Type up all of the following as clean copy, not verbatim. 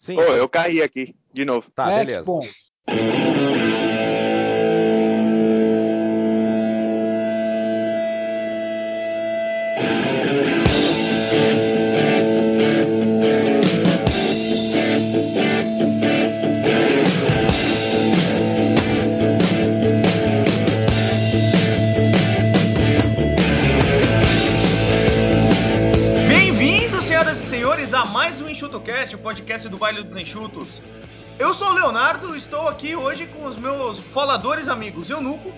Sim. Ô, eu caí aqui, de novo. Tá, beleza. Que bom. Bem-vindos, senhoras e senhores, a mais um EnxutoCast, o podcast do Baile dos Enxutos. Eu sou o Leonardo, estou aqui hoje com os meus faladores amigos Eunuco,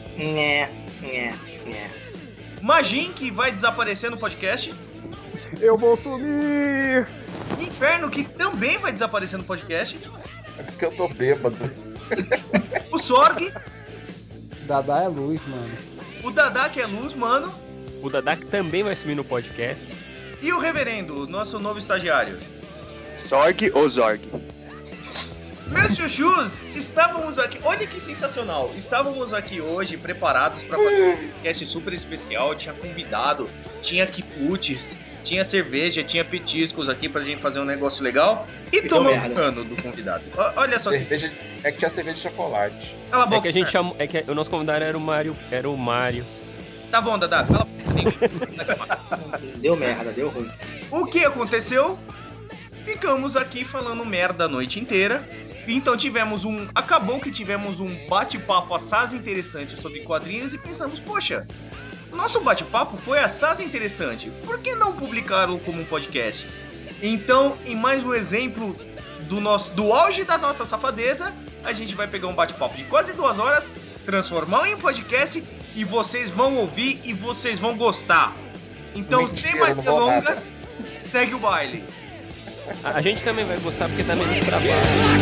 Magin, que vai desaparecer no podcast, Eu vou sumir! Inferno, que também vai desaparecer no podcast, É porque eu tô bêbado. o Sorg, Dadá é luz, mano. o Dadá, que é luz, mano, O Dadak também vai sumir no podcast. e o Reverendo, nosso novo estagiário. Sorg ou Zorg? Meus chuchus, estávamos aqui, olha que sensacional, estávamos aqui hoje preparados para fazer um podcast super especial, tinha convidado, tinha quitutes, tinha cerveja, tinha petiscos aqui pra gente fazer um negócio legal e tomamos cano do convidado. Olha só, Cerveja, é que tinha cerveja de chocolate. cala a É boca. que a gente chamou. É que o nosso convidado era o Mário. Tá bom, Dadá, cala a boca. Deu merda, deu ruim. O que aconteceu? Ficamos aqui falando merda a noite inteira. Então acabou que tivemos um bate-papo assaz interessante sobre quadrinhos e pensamos, poxa, o nosso bate-papo foi assaz interessante, por que não publicá-lo como um podcast? Então, em mais um exemplo do auge da nossa safadeza, a gente vai pegar um bate-papo de quase 2 horas, transformar em um podcast e vocês vão ouvir e vocês vão gostar. Então, Mentira, sem mais não vou nada. delongas, segue o baile. A gente também vai gostar porque dá menos trabalho.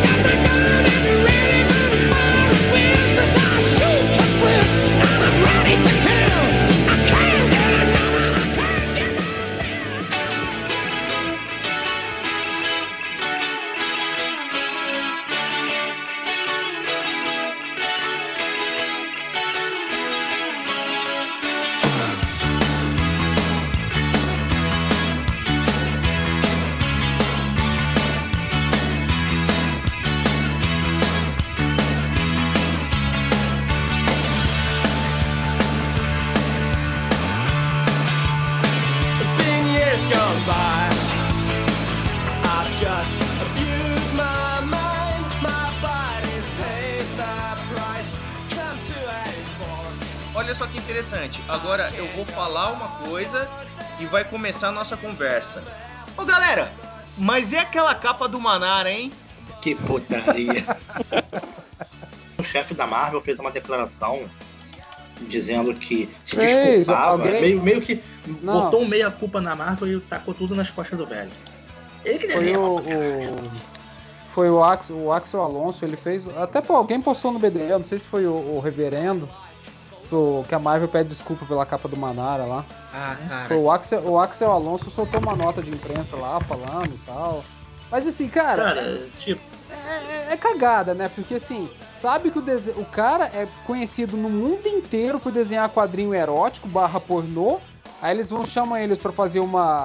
Olha só que interessante. Agora eu vou falar uma coisa e vai começar a nossa conversa. Ô galera, mas e aquela capa do Manara, hein? Que putaria. O chefe da Marvel fez uma declaração dizendo que se Fez, desculpava, alguém- meio que Não. botou meia culpa na Marvel e tacou tudo nas costas do velho. Ele que Foi desenha. Foi o Axel Alonso, ele fez. Até alguém postou no BDE, não sei se foi o Reverendo, que a Marvel pede desculpa pela capa do Manara lá. Ah, cara. Foi o Axel Alonso soltou uma nota de imprensa lá falando e tal. Mas assim, cara, Tipo, é cagada, né? Porque assim, sabe que o cara é conhecido no mundo inteiro por desenhar quadrinho erótico / pornô. Aí eles vão chamar eles pra fazer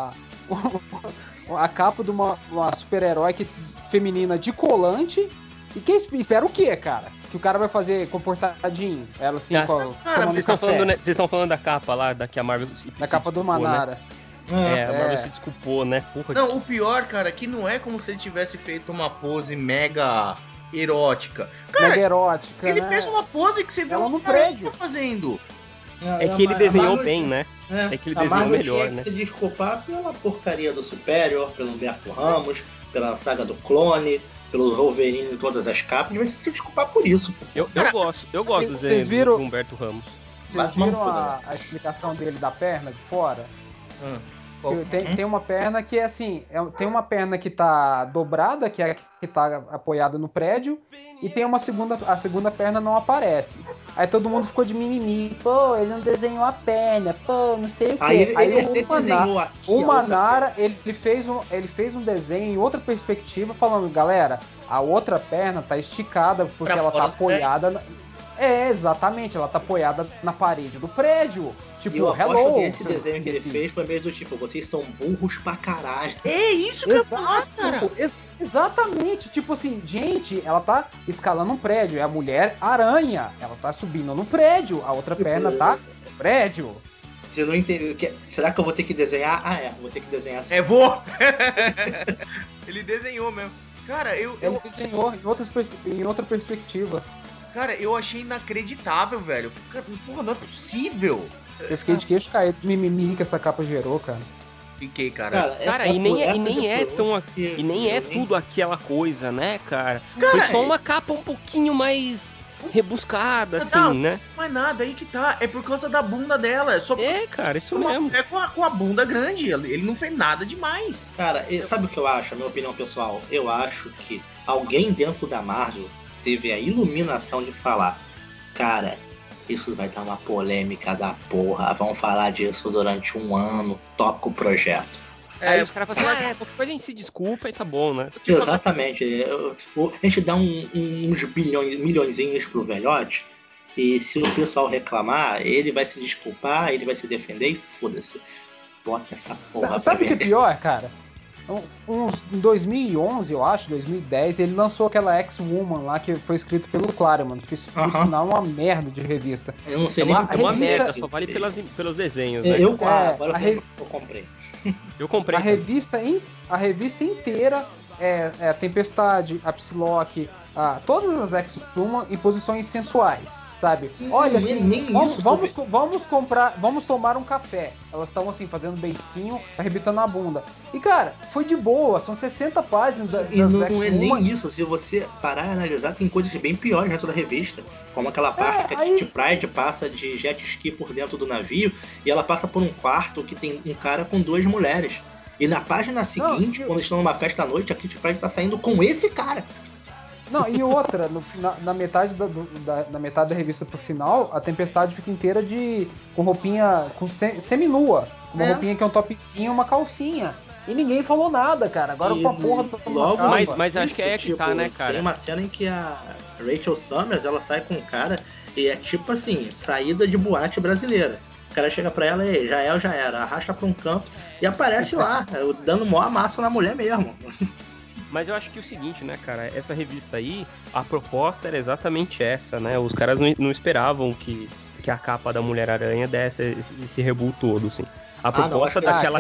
a capa de uma super-herói feminina de colante. E quem espera o quê, cara? Que o cara vai fazer comportadinho? Ela assim, tomando café. Vocês estão falando da capa lá, da que a Marvel Da capa do Manara. Né? A Marvel se desculpou, né? Porra, Não, o pior, cara, é que não é como se ele tivesse feito uma pose mega erótica. Cara, Mega erótica, ele né? fez uma pose que você viu Ela os no caras prédio. fazendo. É que ele desenhou Marvel- bem, né? É que ele a desenhou Marvel melhor, tinha que né? se desculpar pela porcaria do Superior, pelo Humberto Ramos, pela saga do Clone, pelo Wolverine em todas as capas, mas se desculpar por isso. Pô. Eu gosto do Vocês desenho viram- do Humberto Ramos. Vocês viram a explicação dele da perna de fora? Tem uma perna que é assim, tem uma perna que tá dobrada, que é a que tá apoiada no prédio, e tem a segunda perna não aparece. Aí todo mundo ficou de mimimi, pô, ele não desenhou a perna, pô, não sei o quê. Aí ele o desenhou aqui a o outra Manara, ele fez um desenho em outra perspectiva, falando, galera, a outra perna tá esticada porque Pra ela fora tá do prédio. apoiada... exatamente, ela tá apoiada na parede do prédio. Tipo, E eu aposto hello, que esse desenho que ele imbecil. fez foi mesmo do tipo, vocês são burros pra caralho. É isso que eu ia falar, Exato, cara. Exatamente, tipo assim, gente, ela tá escalando um prédio, é a mulher aranha, ela tá subindo no prédio, a outra perna tá no prédio. Você não entendeu. Será que eu vou ter que desenhar? Vou ter que desenhar assim. Vou! Ele desenhou mesmo. Cara, Ele desenhou em outra perspectiva. Cara, eu achei inacreditável, velho. Porra, não é possível. Eu fiquei de queixo caído, mimimi que essa capa gerou, cara. Fiquei, cara. Cara, e nem é tudo aquela coisa, né, cara? Foi só uma capa um pouquinho mais rebuscada, assim, né? Não é nada, aí que tá. É por causa da bunda dela. Cara, isso mesmo. É com a bunda grande. Ele não fez nada demais. Cara, sabe o que eu acho? A minha opinião pessoal? Eu acho que alguém dentro da Marvel teve a iluminação de falar: cara, isso vai dar uma polêmica da porra. Vamos falar disso durante um ano. Toca o projeto. Aí os caras falam assim, qualquer coisa a gente se desculpa e tá bom, né? Exatamente. A gente dá uns milhõezinhos pro velhote. E se o pessoal reclamar, ele vai se desculpar, ele vai se defender e foda-se. Bota essa porra. Sabe o que é pior, cara? Em 2011, eu acho, 2010, ele lançou aquela X-Woman lá que foi escrito pelo Claremont, que por sinal é uma merda de revista. Eu não sei nem nem uma merda, só vale pelos desenhos, né? Agora eu comprei. Eu comprei. A revista inteira é a Tempestade, a Psylocke, todas as X-Woman em posições sensuais, sabe? Olha, assim, vamos tomar um café. Elas estão assim, fazendo beicinho, arrebitando a bunda. E cara, foi de boa, são 60 páginas das não é nem isso, se você parar e analisar, tem coisas bem piores dentro da revista. Como aquela parte que a Kitty Pryde passa de jet ski por dentro do navio e ela passa por um quarto que tem um cara com 2 mulheres. E na página seguinte, quando estão numa festa à noite, a Kitty Pryde tá saindo com esse cara. Não, e outra, na metade da metade da revista pro final, a Tempestade fica inteira com roupinha seminua. Uma roupinha que é um topzinho e uma calcinha. E ninguém falou nada, cara. Agora com a porra logo capa. Mas acho que é que tá, né, cara? Tem uma cena em que a Rachel Summers, ela sai com um cara e é tipo assim, saída de boate brasileira. O cara chega pra ela e já é ou já era, arrasta pra um canto e aparece lá, dando mó amasso na mulher mesmo. Mas eu acho que é o seguinte, né, cara? Essa revista aí, a proposta era exatamente essa, né? Os caras não esperavam que a capa da Mulher-Aranha desse esse rebuo todo, assim. A proposta daquela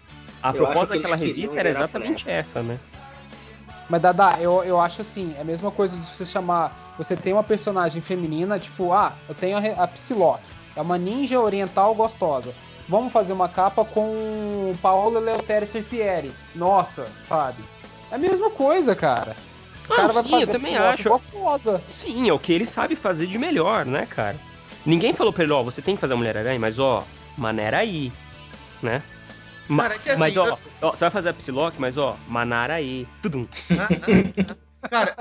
revista era exatamente essa, né? Mas, Dada, eu acho assim, é a mesma coisa de você chamar... Você tem uma personagem feminina, tipo, eu tenho a Psylocke. É uma ninja oriental gostosa. Vamos fazer uma capa com Paola Eleutério Serpieri. Nossa, sabe? É a mesma coisa, cara. O cara vai fazer eu também acho. Gostosa. Sim, é o que ele sabe fazer de melhor, né, cara? Ninguém falou pra ele, você tem que fazer a Mulher-Aranha, mas maneira aí, né? Cara, que assim, mas você vai fazer a Psylocke, mas manara aí. Tudum. Cara,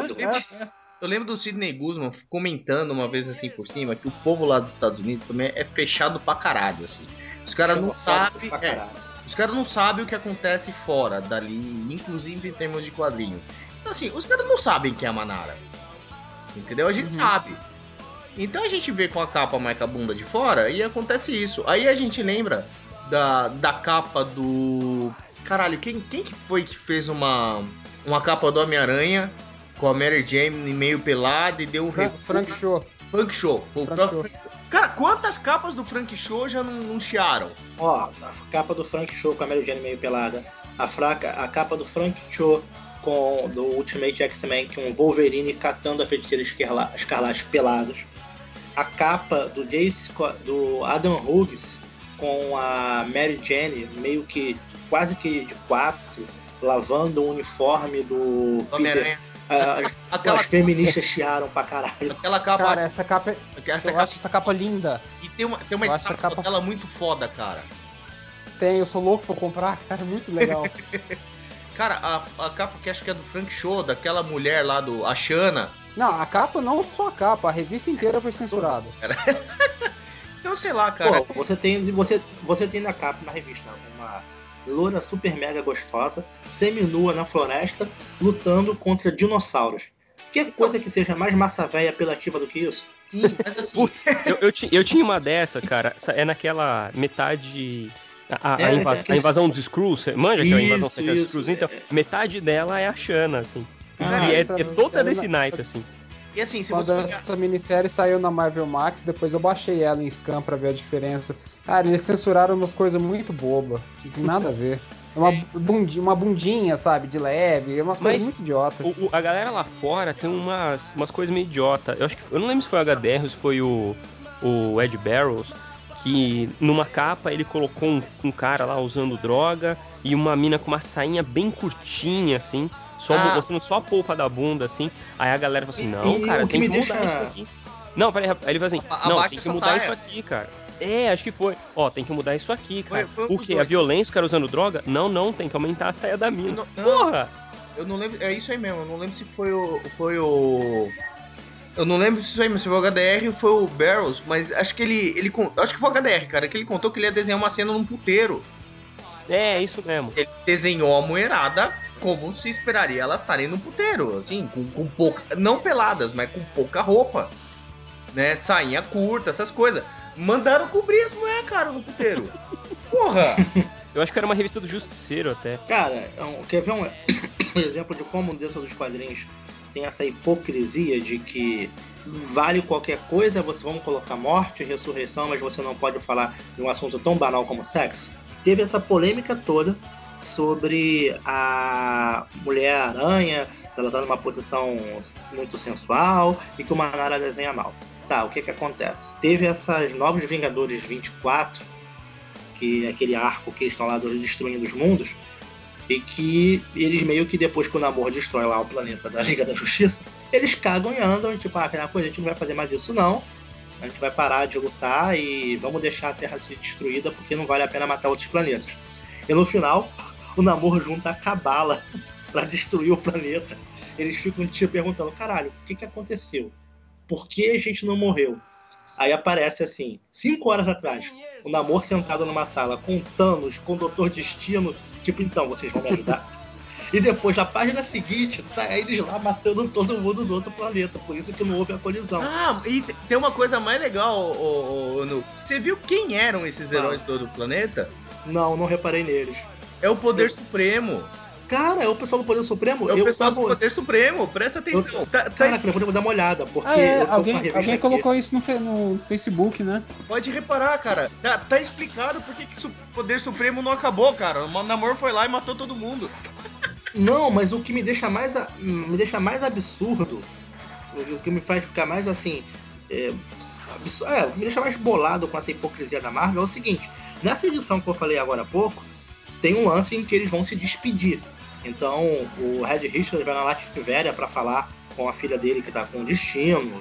eu lembro do Sidney Guzman comentando uma vez assim por cima que o povo lá dos Estados Unidos também é fechado pra caralho, assim. Os caras não sabem. Os caras não sabem o que acontece fora dali, inclusive em termos de quadrinho. Então, assim, os caras não sabem quem é a Manara. Entendeu? A gente sabe. Então a gente vê com a capa mais com a bunda de fora e acontece isso. Aí a gente lembra da capa do... Caralho, quem que foi que fez uma capa do Homem-Aranha com a Mary Jane meio pelada e deu um Frank Show. Frank Show. Cara, quantas capas do Frank Show já não chiaram? A capa do Frank Show com a Mary Jane meio pelada. A capa do Frank Show do Ultimate X-Men com o Wolverine catando a Feiticeira Escarlate pelados. A capa do Adam Hughes com a Mary Jane meio que quase que de 4, lavando o uniforme do Peter. As feministas chiaram pra caralho. Aquela capa. Cara, eu acho essa capa linda. E tem uma capa dela muito foda, cara. Eu sou louco pra comprar, cara, muito legal. Cara, a capa que acho que é do Frank Show, daquela mulher lá do Ashana. Não, a capa não só a capa, a revista inteira foi censurada. Então, sei lá, cara. Pô, você tem na capa, na revista, uma loura super mega gostosa, seminua na floresta, lutando contra dinossauros. Que coisa que seja mais massa véia apelativa do que isso? Sim, mas assim... Putz, eu tinha uma dessa, cara. É naquela metade A invasão dos Skrulls, manja aquela invasão secreta dos Isso. Skrulls? Então, metade dela é a Shanna, assim. Ah, E é toda desse naipe, assim. E assim, se Quando você essa minissérie saiu na Marvel Max, depois eu baixei ela em Scan pra ver a diferença. Cara, eles censuraram umas coisas muito bobas. Não tem nada a ver. É uma bundinha, sabe, de leve, umas coisas muito idiotas. A galera lá fora tem umas coisas meio idiota. Eu não lembro se foi o HDR ou se foi o Ed Barrows, que numa capa ele colocou um cara lá usando droga e uma mina com uma sainha bem curtinha, assim, mostrando só a polpa da bunda, assim. Aí a galera fala assim, não, cara, tem que mudar isso aqui. Não, peraí, aí ele fala assim, não, tem que mudar isso aqui, cara. Acho que foi. Tem que mudar isso aqui, cara. O quê? A violência, o cara usando droga? Não, tem que aumentar a saia da mina. Porra! Eu não lembro, é isso aí mesmo, eu não lembro se foi o... Eu não lembro se foi o HDR ou foi o Barrows, mas acho que acho que foi o HDR, cara, que ele contou que ele ia desenhar uma cena num puteiro. É, isso mesmo. Ele desenhou a mulherada como se esperaria elas estarem no puteiro, assim, com pouca... Não peladas, mas com pouca roupa, né? Sainha curta, essas coisas. Mandaram cobrir as mulheres, cara, no puteiro. Porra! Eu acho que era uma revista do Justiceiro até. Cara, quer ver um exemplo de como dentro dos quadrinhos tem essa hipocrisia de que vale qualquer coisa, vamos colocar morte, ressurreição, mas você não pode falar de um assunto tão banal como sexo? Teve essa polêmica toda sobre a Mulher-Aranha, ela tá numa posição muito sensual e que o Manara desenha mal. Tá, o que acontece? Teve essas Novos Vingadores 24, que é aquele arco que eles estão lá destruindo os mundos, e que eles meio que depois que o Namor destrói lá o planeta da Liga da Justiça, eles cagam e andam e tipo, aquela coisa, a gente não vai fazer mais isso não, a gente vai parar de lutar e vamos deixar a Terra ser destruída porque não vale a pena matar outros planetas. E no final, o Namor junta a Cabala pra destruir o planeta. Eles ficam te perguntando, caralho, o que aconteceu? Por que a gente não morreu? Aí aparece assim, 5 horas atrás, o Namor sentado numa sala com Thanos, com o Doutor Destino, tipo, então, vocês vão me ajudar? E depois, na página seguinte, tá eles lá matando todo mundo do outro planeta, por isso que não houve a colisão. Ah, e tem uma coisa mais legal, você viu quem eram esses heróis do outro planeta? Não reparei neles. É o Poder Supremo. Cara, é o pessoal do Poder Supremo? É o pessoal do Poder Supremo, presta atenção. Caraca, eu vou dar uma olhada, porque eu tô alguém, com a revista alguém aqui. Colocou isso no Facebook, né? Pode reparar, cara. Tá explicado por que o Poder Supremo não acabou, cara. O Namor foi lá e matou todo mundo. Não, mas o que me deixa mais absurdo, o que me faz ficar mais assim... o que me deixa mais bolado com essa hipocrisia da Marvel é o seguinte. Nessa edição que eu falei agora há pouco, tem um lance em que eles vão se despedir. Então, o Red Richards vai na Latvéria para falar com a filha dele que tá com o Destino.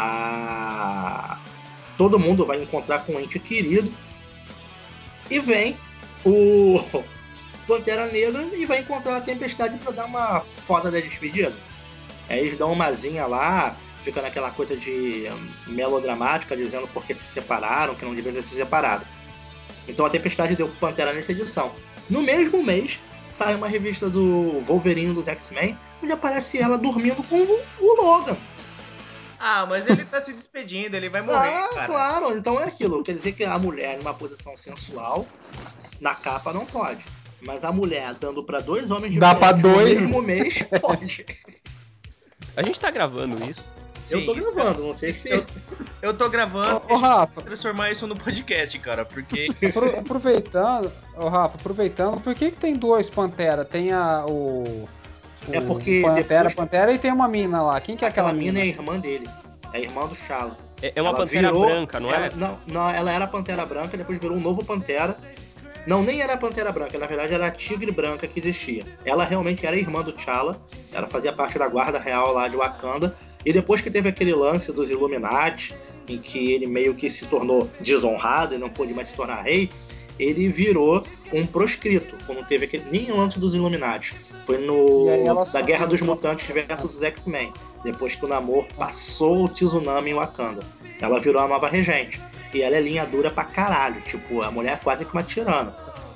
Todo mundo vai encontrar com um ente querido. E vem o Pantera Negra e vai encontrar a Tempestade para dar uma foda da despedida. Aí eles dão uma zinha lá, fica naquela coisa de melodramática, dizendo porque se separaram, que não deveriam ter se separado. Então a Tempestade deu Pantera nessa edição. No mesmo mês, sai uma revista do Wolverine dos X-Men, onde aparece ela dormindo com o Logan. Ah, mas ele tá se despedindo, ele vai morrer, cara. Claro, então é aquilo. Quer dizer que a mulher numa posição sensual, na capa não pode. Mas a mulher dando pra 2 homens diferentes no mesmo mês, pode. A gente tá gravando isso? Eu tô gravando, não sei se... Eu tô gravando Ô, Rafa, transformar isso no podcast, cara, porque... Aproveitando, por que tem 2 Pantera? Tem É porque Pantera e tem uma mina lá. Quem que é aquela mina? É a irmã dele. É a irmã do T'Challa. É uma Pantera branca, não é? Não, ela era Pantera Branca, depois virou um novo Pantera. Não, nem era a Pantera Branca, na verdade era a Tigre Branca que existia. Ela realmente era irmã do T'Challa, ela fazia parte da guarda real lá de Wakanda, e depois que teve aquele lance dos Illuminati, em que ele meio que se tornou desonrado e não pôde mais se tornar rei, ele virou um proscrito, quando teve nem lance dos Illuminati. Foi da Guerra dos Mutantes versus os X-Men, depois que o Namor passou o Tsunami em Wakanda. Ela virou a nova regente. E ela é linha dura pra caralho. Tipo, a mulher é quase que uma tirana.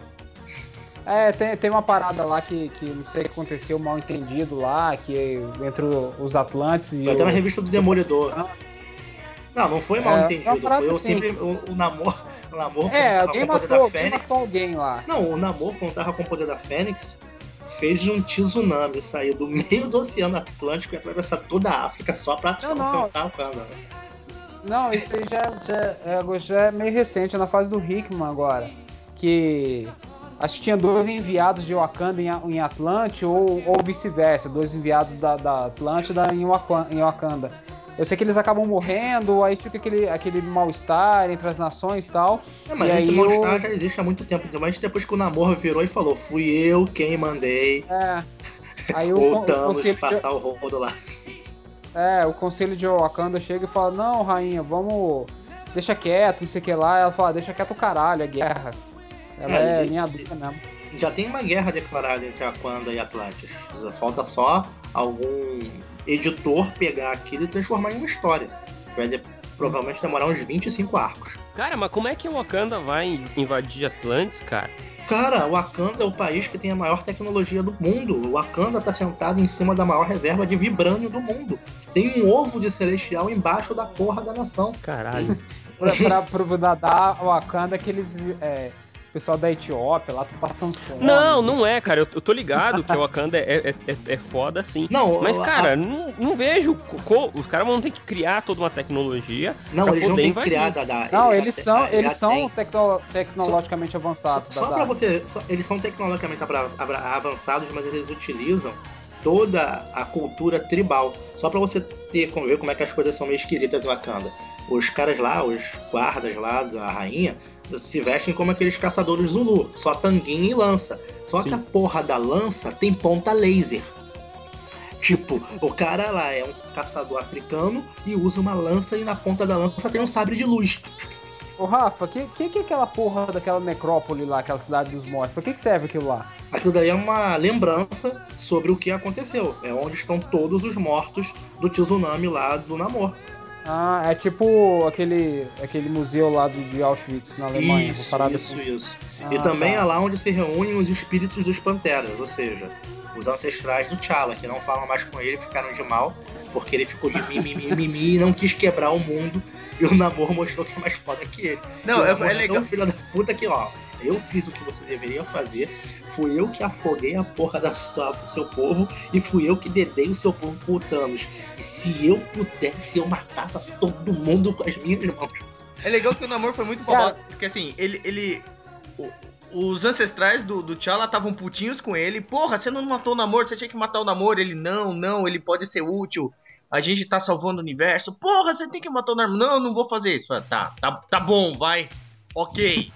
Tem uma parada lá que não sei o que aconteceu, mal entendido lá, que entre os Atlantes e foi até na revista do Demolidor. Não foi mal entendido. Foi assim. o Namor. O Namor, quando tava alguém com o poder da matou Fênix. alguém lá. Não, o Namor, quando tava com o poder da Fênix, fez um tsunami sair do meio do Oceano Atlântico e atravessar toda a África só pra alcançar o Wakanda. Não, isso aí já é meio recente, é na fase do Hickman agora. Que acho que tinha 2 enviados de Wakanda em Atlante ou vice-versa, 2 enviados da Atlântida em Wakanda. Eu sei que eles acabam morrendo, aí fica aquele mal-estar entre as nações e tal. Mas e esse aí mal-estar já existe há muito tempo, mas depois que o Namor virou e falou, fui eu quem mandei aí o Thanos passar o rodo lá. O conselho de Wakanda chega e fala, não, rainha, vamos... Deixa quieto, não sei o que lá. Ela fala, deixa quieto o caralho, é guerra. Ela é linha dura mesmo. Já tem uma guerra declarada entre Wakanda e Atlantis. Falta só algum editor pegar aquilo e transformar em uma história. Vai provavelmente demorar uns 25 arcos. Cara, mas como é que o Wakanda vai invadir Atlantis, cara? Cara, o Wakanda é o país que tem a maior tecnologia do mundo. O Wakanda tá sentado em cima da maior reserva de vibrânio do mundo. Tem um ovo de celestial embaixo da porra da nação. Caralho. pra dar o Wakanda aqueles... O pessoal da Etiópia lá tá passando fome. Não é, cara. Eu tô ligado que o Wakanda é foda assim. Não, mas, cara, não vejo. Os caras vão ter que criar toda uma tecnologia. Não, pra eles poder não têm invadir. que criar, Dada. Não, eles são tecnologicamente avançados. Só pra você. Eles são tecnologicamente avançados, mas eles utilizam toda a cultura tribal. Só pra você ver como é que as coisas são meio esquisitas em Wakanda. Os caras lá, os guardas lá da rainha, se vestem como aqueles caçadores Zulu, só tanguinha e lança. Só que a porra da lança tem ponta laser. Tipo, o cara lá é um caçador africano e usa uma lança e na ponta da lança tem um sabre de luz. Ô Rafa, que é aquela porra daquela necrópole lá, aquela cidade dos mortos? Pra que serve aquilo lá? Aquilo daí é uma lembrança sobre o que aconteceu. É onde estão todos os mortos do tsunami lá do Namor. Ah, é tipo aquele museu lá de Auschwitz, na Alemanha. Isso. E também é lá onde se reúnem os espíritos dos Panteras, ou seja, os ancestrais do T'Challa, que não falam mais com ele, ficaram de mal, porque ele ficou de mimimi e não quis quebrar o mundo, e o Namor mostrou que é mais foda que ele. Não, e o Namor é legal. Tão filho da puta que, eu fiz o que você deveria fazer, fui eu que afoguei a porra do seu povo, e fui eu que dedei o seu povo pro Thanos. E se eu pudesse, eu matava todo mundo com as minhas mãos. É legal que o Namor foi muito babaca, porque assim, os ancestrais do T'Challa estavam putinhos com ele. Porra, você não matou o Namor, você tinha que matar o Namor. Ele, não, ele pode ser útil. A gente tá salvando o universo. Porra, você tem que matar o Namor. Não vou fazer isso. Tá bom, vai. Ok.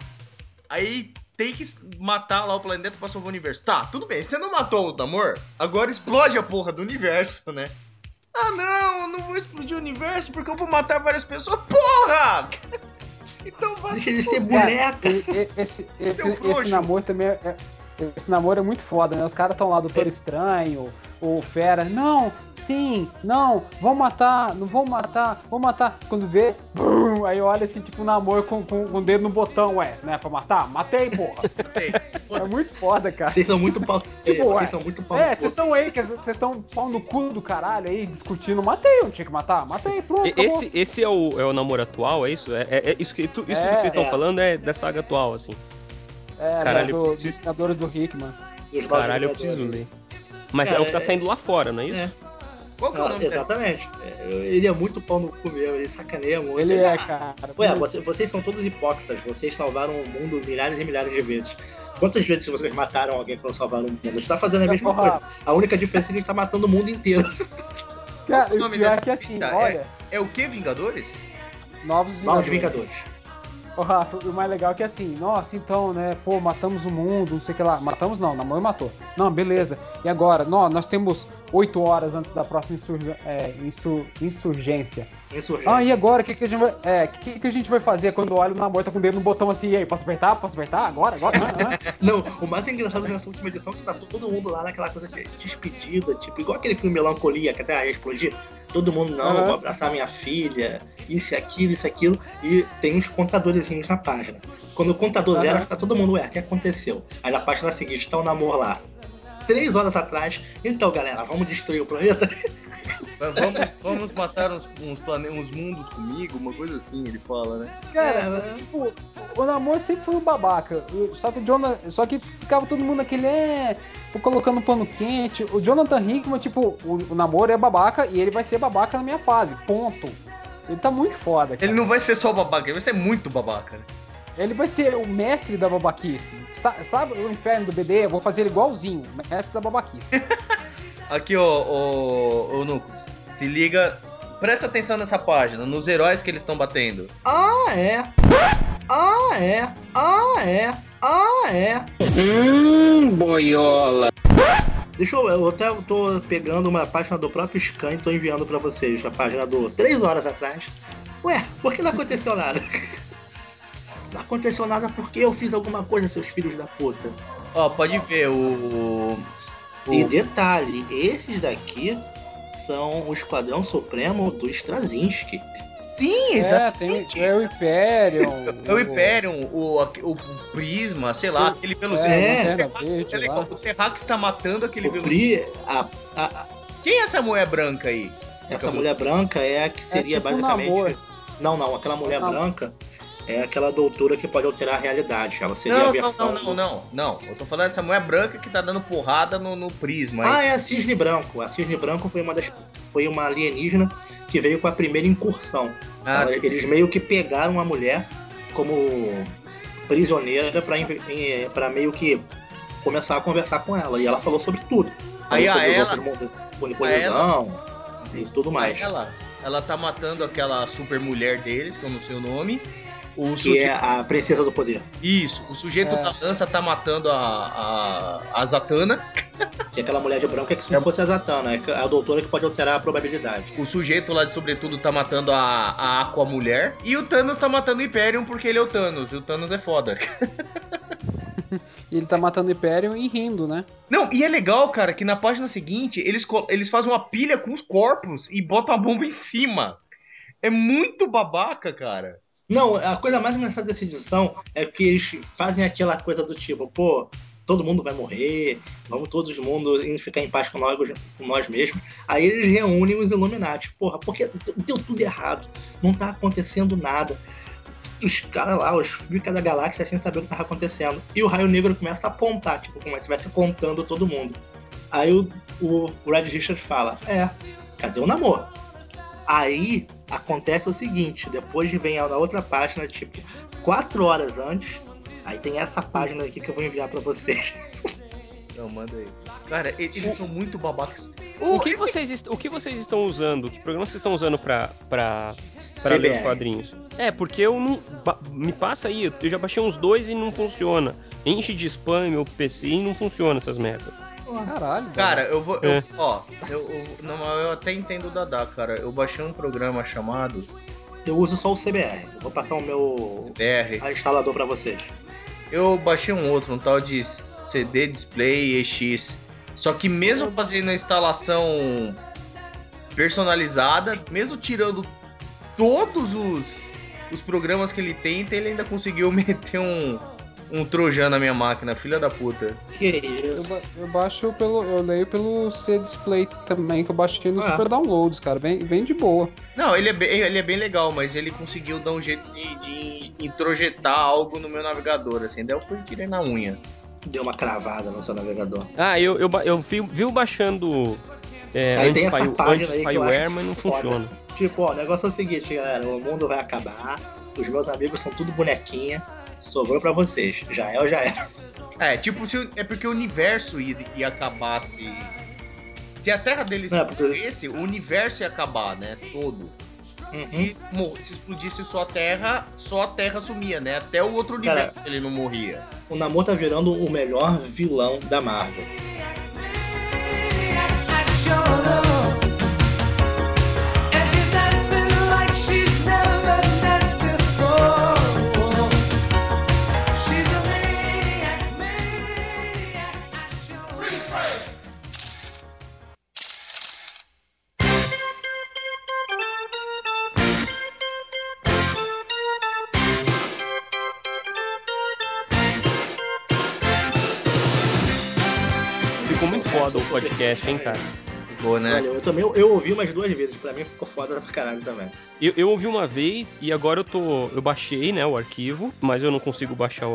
Aí tem que matar lá o planeta pra salvar o universo. Tá, tudo bem, você não matou o Namor, agora explode a porra do universo, né? Ah não, eu não vou explodir o universo porque eu vou matar várias pessoas. Porra! Então vai. Deixa ele ser boneca. Esse namoro também esse namoro é muito foda, né? Os caras estão lá, Doutor Estranho, o Fera. Não, sim, não, vão matar, não vão matar, vão matar. Quando vê, bum, aí olha assim, tipo, um namoro com o dedo no botão, né? Pra matar? Matei, porra. É muito foda, cara. Vocês são muito pau. Vocês são muito pau. Vocês estão aí, vocês estão pau no cu do caralho aí, discutindo. Matei, eu tinha que matar. Matei, pronto. Esse é o namoro atual, é isso? Isso que vocês estão falando é da saga atual, assim. Caralho, dos Vingadores do Hickman. Caralho, eu preciso ler. Mas é o que tá saindo lá fora, não é isso? Qual que é o nome exatamente. Ele é muito pau no cu mesmo, ele sacaneia muito. Ele é, cara. Ué, vocês são todos hipócritas, vocês salvaram o mundo milhares e milhares de vezes. Quantas vezes vocês mataram alguém pra salvar o mundo? A gente tá fazendo a mesma coisa. A única diferença é que a gente tá matando o mundo inteiro. Cara, o pior é que assim, olha... É o que, Vingadores? Novos Vingadores. Ô Rafa, o mais legal é que assim, nossa, então, né, pô, matamos o mundo, não sei o que lá. Matamos não, Namor matou. Não, beleza. E agora? Nós temos 8 horas antes da próxima insurgência. Ah, e agora? O que a gente vai fazer quando olha o Namor tá com o dedo no botão assim? E aí, posso apertar? Agora? Não, o mais engraçado nessa última edição é que tá todo mundo lá naquela coisa de despedida, tipo, igual aquele filme Melancolia, que até ia explodir. Todo mundo, vou abraçar minha filha, isso e aquilo, e tem uns contadorzinhos na página. Quando o contador zero, fica todo mundo, o que aconteceu? Aí na página seguinte tá o Namor lá. 3 horas atrás, então galera, vamos destruir o planeta? Vamos matar uns mundos comigo, uma coisa assim, ele fala, né? Cara, tipo, o Namor sempre foi um babaca. Só que ficava todo mundo colocando pano quente. O Jonathan Hickman, tipo, o Namor é babaca e ele vai ser babaca na minha fase. Ponto. Ele tá muito foda, cara. Ele não vai ser só babaca, ele vai ser muito babaca, né? Ele vai ser o mestre da babaquice. Sabe o inferno do BD? Eu vou fazer ele igualzinho, mestre da babaquice. Aqui, ô Nuco, se liga, presta atenção nessa página, nos heróis que eles estão batendo. Boiola. Eu até tô pegando uma página do próprio Scan e tô enviando pra vocês, a página do 3 horas atrás. Ué, por que não aconteceu nada? Não aconteceu nada porque eu fiz alguma coisa, seus filhos da puta. Ó, pode ver E detalhe, esses daqui são o Esquadrão Supremo do Straczynski. Sim, exatamente. Tem o Hyperion. O Hyperion, o Prisma, sei lá, aquele Lanterna Verde lá. O Terrax tá matando aquele Quem é essa mulher branca aí? Essa mulher branca é a que seria tipo basicamente... Não, aquela mulher branca é aquela doutora que pode alterar a realidade. Ela seria a versão... Não. Eu tô falando dessa mulher branca que tá dando porrada no Prisma. É a Cisne Branco. A Cisne Branco foi uma alienígena que veio com a primeira incursão. Eles meio que pegaram a mulher como prisioneira pra meio que começar a conversar com ela. E ela falou sobre tudo. Falou sobre os outros mundos, colisão e tudo mais. Ela tá matando aquela super mulher deles, que eu não sei o nome. É a Princesa do Poder. Isso, o sujeito da lança tá matando a Zatanna. Que é aquela mulher de branco, que se não fosse a Zatanna, é a doutora que pode alterar a probabilidade. O sujeito lá de Sobretudo tá matando a Aqua-Mulher. E o Thanos tá matando o Hyperion porque ele é o Thanos. E o Thanos é foda. E ele tá matando o Hyperion e rindo, né? Não, e é legal, cara, que na página seguinte eles fazem uma pilha com os corpos e botam a bomba em cima. É muito babaca, cara. Não, a coisa mais engraçada dessa edição é que eles fazem aquela coisa do tipo, pô, todo mundo vai morrer, vamos todos mundo ficar em paz com nós mesmos. Aí eles reúnem os Illuminati. Porra, porque deu tudo errado, não tá acontecendo nada. Os caras lá, os fica da galáxia sem saber o que tava acontecendo. E o Raio Negro começa a apontar, tipo, como se estivesse contando todo mundo. Aí o Red Richards fala, cadê o namoro? Aí acontece o seguinte, depois vem a outra página, tipo, 4 horas antes, aí tem essa página aqui que eu vou enviar pra vocês. Não, manda aí. Cara, eles são muito babacas. O que vocês estão usando? Que programa vocês estão usando pra ler os quadrinhos? Porque eu não... Me passa aí, eu já baixei uns 2 e não funciona. Enche de spam meu PC e não funciona essas merdas. Caralho, cara, eu até entendo o Dadá, cara. Eu baixei um programa chamado... Eu uso só o CBR. Eu vou passar o meu instalador pra vocês. Eu baixei um outro, um tal de CD Display EX. Só que mesmo fazendo a instalação personalizada, mesmo tirando todos os programas que ele tem, ele ainda conseguiu meter um trojan na minha máquina, filha da puta. Que isso? Eu leio pelo C-Display também, que eu baixei no Super Downloads, cara, bem de boa. Não, ele é bem legal, mas ele conseguiu dar um jeito de introjetar algo no meu navegador, assim, daí eu fui e tirei na unha. Deu uma cravada no seu navegador. Eu vi baixando aí tem essa página aí que eu acho mas não foda. funciona. Tipo, o negócio é o seguinte, galera, o mundo vai acabar, os meus amigos são tudo bonequinha, sobrou pra vocês, já é ou já é. É porque o universo ia acabar se a Terra deles morresse, o universo ia acabar, né, todo. E se explodisse só a Terra sumia, né, até o outro universo ele não morria. O Namor tá virando o melhor vilão da Marvel. Ficou muito foda o podcast, hein, cara? Boa, né? Valeu. Eu ouvi umas 2 vezes, pra mim ficou foda pra caralho também. Eu ouvi uma vez e agora eu baixei, né, o arquivo, mas eu não consigo baixar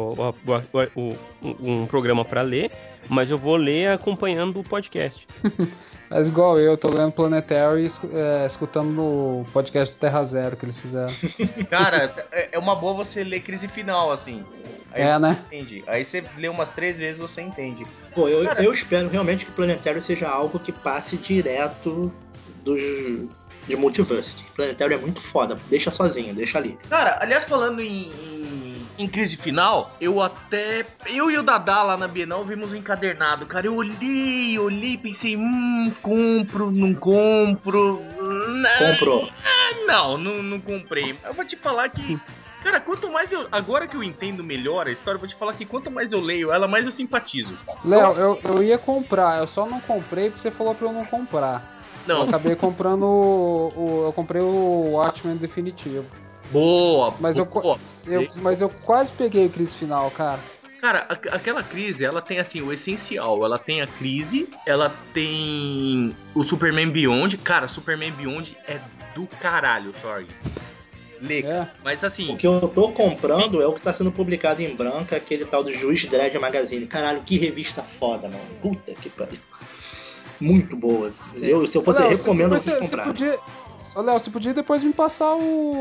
um programa pra ler, mas eu vou ler acompanhando o podcast. Mas igual eu tô lendo Planetary e escutando o podcast do Terra Zero que eles fizeram. Cara, é uma boa você ler Crise Final, assim. Aí É, você né? entende. Aí você lê umas 3 vezes, você entende. Pô, eu espero realmente que Planetary seja algo que passe direto de Multiverse. Planetary é muito foda, deixa sozinho, deixa ali. Cara, aliás, falando em Crise Final, eu e o Dadá lá na Bienal vimos um encadernado. Cara, eu olhei, pensei, compro, não compro. Comprou. Não comprei. Eu vou te falar que, cara, quanto mais agora que eu entendo melhor a história, eu vou te falar que quanto mais eu leio ela, mais eu simpatizo. Léo, eu ia comprar, eu só não comprei porque você falou pra eu não comprar. Não. Eu acabei comprando eu comprei o Watchmen definitivo. Boa, Mas eu quase peguei a Crise Final, cara. Cara, aquela crise, ela tem assim o essencial. Ela tem a crise, ela tem o Superman Beyond. Cara, Superman Beyond é do caralho, sorry. Lê, mas assim. O que eu tô comprando é o que tá sendo publicado em branca, aquele tal do Juiz Dredd Magazine. Caralho, que revista foda, mano. Puta que pariu. Muito boa. Se eu fosse, Léo, recomendo vocês comprarem. Léo, você podia depois me passar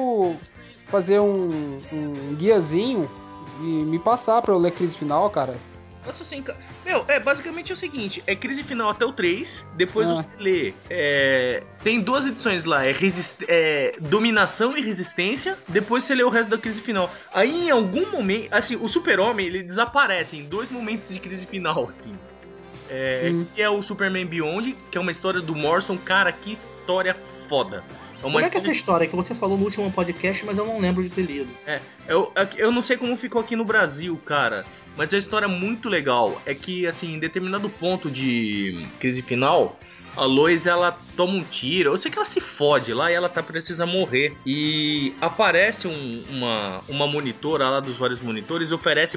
fazer um guiazinho e me passar pra eu ler Crise Final, cara. Nossa, assim, meu, basicamente é o seguinte, é Crise Final até o 3, depois você lê, tem 2 edições lá, Dominação e Resistência, depois você lê o resto da Crise Final. Aí em algum momento, assim, o Super-Homem, ele desaparece em 2 momentos de Crise Final, assim. Que é o Superman Beyond, que é uma história do Morrison, cara, que história foda. Como é que é essa história que você falou no último podcast, mas eu não lembro de ter lido? Eu não sei como ficou aqui no Brasil, cara, mas é uma história muito legal. É que, assim, em determinado ponto de Crise Final, a Lois, ela toma um tiro. Eu sei que ela se fode lá e ela precisa morrer. E aparece uma monitora lá dos vários monitores e oferece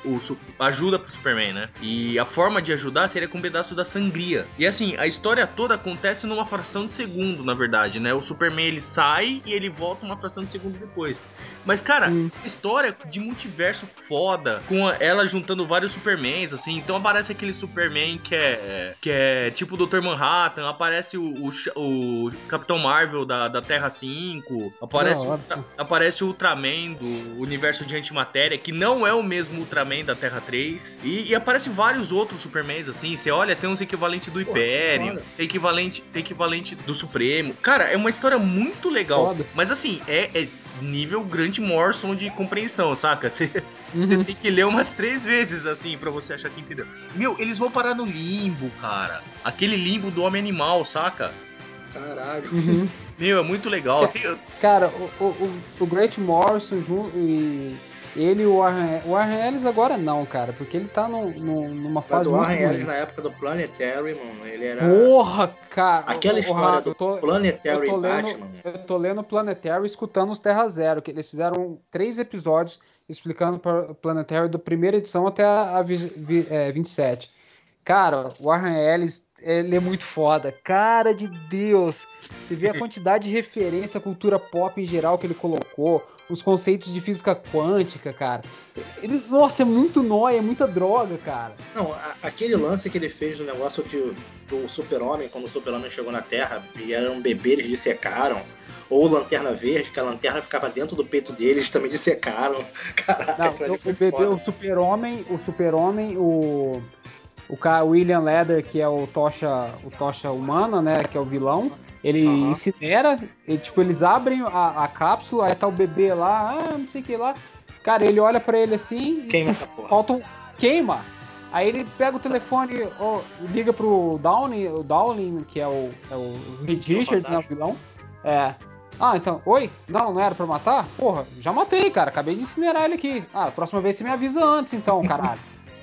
ajuda pro Superman, né? E a forma de ajudar seria com um pedaço da sangria. E assim, a história toda acontece numa fração de segundo, na verdade, né? O Superman, ele sai e ele volta uma fração de segundo depois. Mas, cara, história de multiverso foda, com ela juntando vários Supermans, assim. Então aparece aquele Superman que é tipo o Dr. Manhattan, aparece o Capitão Marvel da Terra 5, aparece o Ultraman do universo de Antimatéria, que não é o mesmo Ultraman da Terra 3, e aparece vários outros Supermans, assim. Você olha, tem uns equivalentes do Império, tem equivalente do Supremo. Cara, é uma história muito legal, Foda. mas assim, é nível Grant Morrison de compreensão, saca? Você tem que ler umas 3 vezes, assim, pra você achar que entendeu. Meu, eles vão parar no limbo, cara. Aquele limbo do homem animal, saca? Caralho. Meu, é muito legal. Cara, o Grant Morrison e ele e o Warren Ellis agora não, cara, porque ele tá numa fase muito muito ruim. Mas o Warren Ellis ruim. na época do Planetary, mano, ele era... Porra, cara! Aquela história do Planetary Batman... Eu tô lendo Planetary e escutando os Terra Zero, que eles fizeram 3 episódios explicando para Planetary da primeira edição até a 27. Cara, o Warren Ellis, ele é muito foda. Cara de Deus! Você vê a quantidade de referência à cultura pop em geral que ele colocou, os conceitos de física quântica, cara. Nossa, é muito nóia, é muita droga, cara. Não, aquele lance que ele fez no negócio do Super-Homem, quando o Super-Homem chegou na Terra e era um bebê, eles dissecaram. Ou Lanterna Verde, que a lanterna ficava dentro do peito dele, eles também dissecaram. Caraca, Não, o bebê, o Super-Homem, o William Leder, que é o Tocha humana, né, que é o vilão, ele incinera, eles abrem a cápsula, aí tá o bebê lá, não sei o que lá. Cara, ele olha pra ele assim, queima essa porra. Queima. Aí ele pega o telefone, liga pro Dowling, que é o Reed Richards, né, o vilão. Então, oi? Não era pra matar? Porra, já matei, cara, acabei de incinerar ele aqui. Próxima vez você me avisa antes, então, caralho.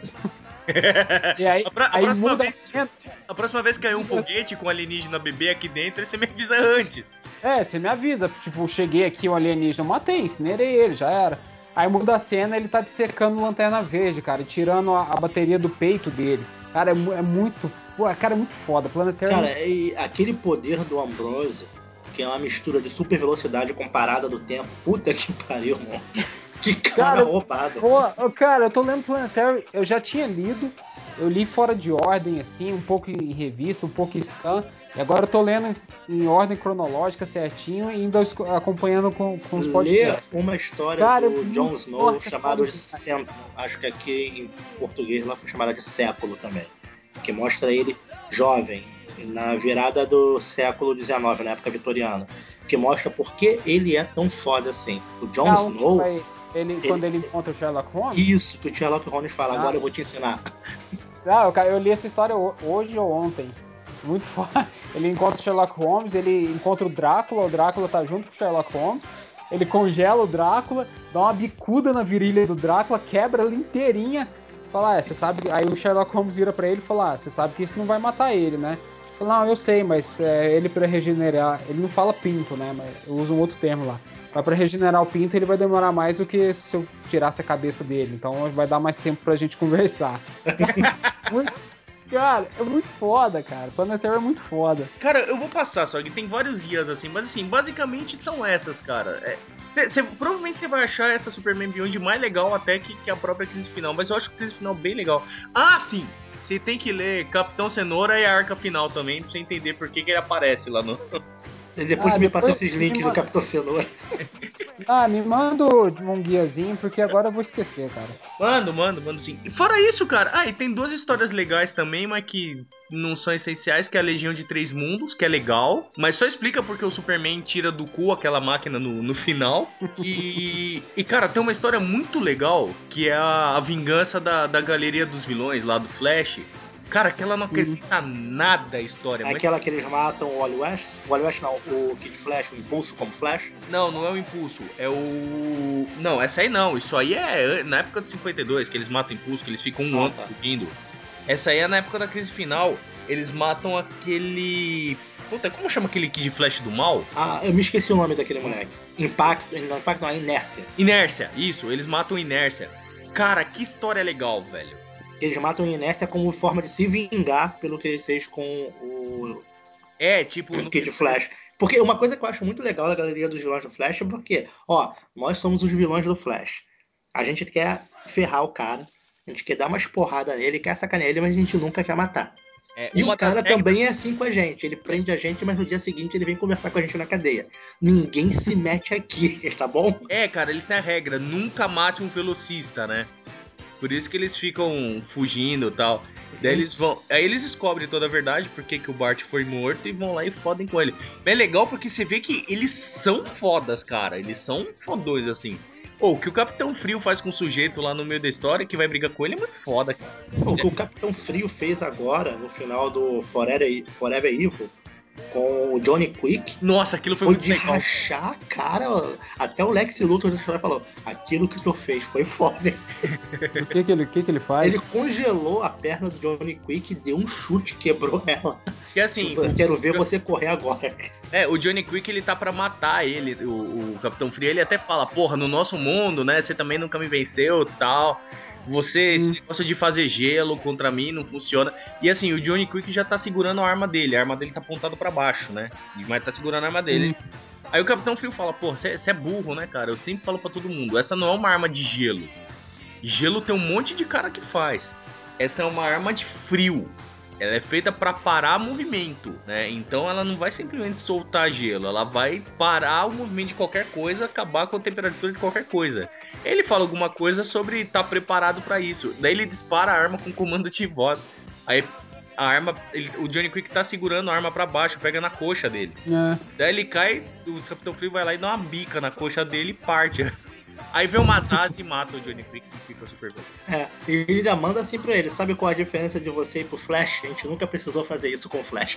E aí, a próxima vez que cair um foguete com alienígena bebê aqui dentro, você me avisa antes. Você me avisa. Tipo, cheguei aqui, o alienígena, eu matei, incinerei ele, já era. Aí muda a cena, ele tá dissecando Lanterna Verde, cara, e tirando a bateria do peito dele. Cara, é muito Pô, cara, é muito foda. Planetary... Cara, e aquele poder do Ambrose, que é uma mistura de super velocidade com parada do tempo. Puta que pariu, irmão. Que cara roubado. Cara, eu tô lendo Planetary, eu já tinha lido, eu li fora de ordem, assim, um pouco em revista, um pouco em scan, e agora eu tô lendo em ordem cronológica certinho e ainda acompanhando com os podcasts. Lê uma história cara, do Jon Snow chamada de Sentinel. Sentinel, acho que aqui em português lá foi chamada de Século também, que mostra ele jovem, na virada do século XIX, na época vitoriana, que mostra por que ele é tão foda assim. O Jon Snow... Quando ele encontra o Sherlock Holmes? Isso, que o Sherlock Holmes fala, agora eu vou te ensinar. Eu li essa história hoje ou ontem. Muito foda. Ele encontra o Sherlock Holmes, ele encontra o Drácula tá junto com o Sherlock Holmes, ele congela o Drácula, dá uma bicuda na virilha do Drácula, quebra ela inteirinha, fala, você sabe... Aí o Sherlock Holmes vira pra ele e fala, você sabe que isso não vai matar ele, né? Fala, não, eu sei, mas ele pra regenerar... Ele não fala pinto, né? Mas eu uso um outro termo lá. Mas pra regenerar o pinto ele vai demorar mais do que se eu tirasse a cabeça dele. Então vai dar mais tempo pra gente conversar. Cara, é muito foda, cara. Planetary é muito foda. Cara, eu vou passar, só que tem vários guias assim, mas assim, basicamente são essas, cara. Provavelmente você vai achar essa Superman Beyond mais legal até que a própria Crise Final, mas eu acho a Crise Final bem legal. Ah, sim! Você tem que ler Capitão Cenoura e a Arca Final também, pra você entender por que ele aparece lá no... E depois você me passa esses links do Capitão Cenoura. Me manda um guiazinho, porque agora eu vou esquecer, cara. Mando sim. E fora isso, cara, e tem duas histórias legais também, mas que não são essenciais, que é a Legião de Três Mundos, que é legal, mas só explica porque o Superman tira do cu aquela máquina no final. E, cara, tem uma história muito legal, que é a vingança da Galeria dos Vilões, lá do Flash. Cara, aquela não acrescenta nada à história. É aquela que eles matam o Wally West? O Wally West não, o Kid Flash, o Impulso como Flash? Não, não é o Impulso, é o... Não, essa aí não, isso aí é na época do 52, que eles matam o Impulso, que eles ficam um ano fugindo. Essa aí é na época da Crise Final, eles matam aquele... Puta, como chama aquele Kid Flash do mal? Eu me esqueci o nome daquele moleque. Impacto não, Inércia. Inércia, isso, eles matam Inércia. Cara, que história legal, velho. Eles matam Inércia como forma de se vingar pelo que ele fez com o... tipo... Kid Flash. Porque uma coisa que eu acho muito legal da Galeria dos Vilões do Flash é porque, nós somos os vilões do Flash. A gente quer ferrar o cara, a gente quer dar umas porradas nele, quer sacanear ele, mas a gente nunca quer matar. E o cara também é assim com a gente. Ele prende a gente, mas no dia seguinte ele vem conversar com a gente na cadeia. Ninguém se mete aqui, tá bom? Cara, ele tem a regra, nunca mate um velocista, né? Por isso que eles ficam fugindo e tal. Daí eles vão. Aí eles descobrem toda a verdade, porque que o Bart foi morto, e vão lá e fodem com ele. Mas é legal porque você vê que eles são fodas, cara. Eles são fodões, assim. O que o Capitão Frio faz com o sujeito lá no meio da história, que vai brigar com ele, é muito foda, cara. O que o Capitão Frio fez agora, no final do Forever Evil, com o Johnny Quick. Nossa, aquilo foi muito legal. Rachar a cara. Até o Lex Luthor da história falou: aquilo que tu fez foi foda. O que ele faz? Ele congelou a perna do Johnny Quick e deu um chute, quebrou ela. Que assim, eu quero ver você correr agora. O Johnny Quick, ele tá pra matar ele, o Capitão Frio. Ele até fala, porra, no nosso mundo, né, você também nunca me venceu e tal. Esse negócio de fazer gelo contra mim não funciona. E assim, o Johnny Quick já tá segurando a arma dele tá apontada pra baixo, né? Mas tá segurando a arma dele. Aí o Capitão Frio fala, pô, você é burro, né, cara? Eu sempre falo pra todo mundo, essa não é uma arma de gelo. Gelo tem um monte de cara que faz. Essa é uma arma de frio. Ela é feita para parar movimento, né? Então ela não vai simplesmente soltar gelo, ela vai parar o movimento de qualquer coisa, acabar com a temperatura de qualquer coisa. Ele fala alguma coisa sobre estar preparado para isso. Daí ele dispara a arma com comando de voz. Aí a arma, o Johnny Quick tá segurando a arma para baixo, pega na coxa dele. Daí ele cai, o Capitão Frio vai lá e dá uma bica na coxa dele e parte. Aí vem o Mazaz e mata o Johnny Quick e fica super bom. E ele já manda assim pra ele: sabe qual a diferença de você ir pro Flash? A gente nunca precisou fazer isso com o Flash.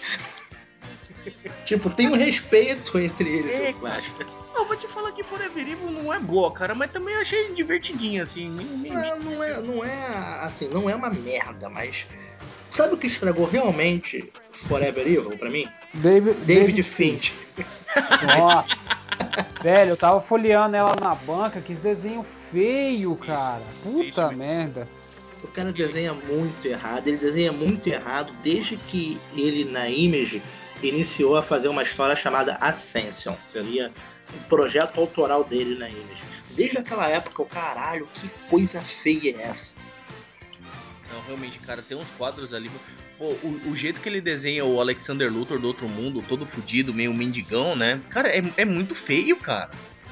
Tipo, tem um respeito entre eles e o Flash. Eu vou te falar que Forever Evil não é boa, cara, mas também achei divertidinho, assim. Não é assim, não é uma merda, mas sabe o que estragou realmente Forever Evil pra mim? David Finch. Nossa. Velho, eu tava folheando ela na banca, que desenho feio, cara. Puta merda. O cara desenha muito errado. Ele desenha muito errado desde que ele, na Image, iniciou a fazer uma história chamada Ascension. Seria um projeto autoral dele na Image. Desde aquela época, caralho, que coisa feia é essa? Não, realmente, cara, tem uns quadros ali. Pô, o jeito que ele desenha o Alexander Luthor do outro mundo, todo fudido, meio mendigão, né? Cara, é muito feio, cara.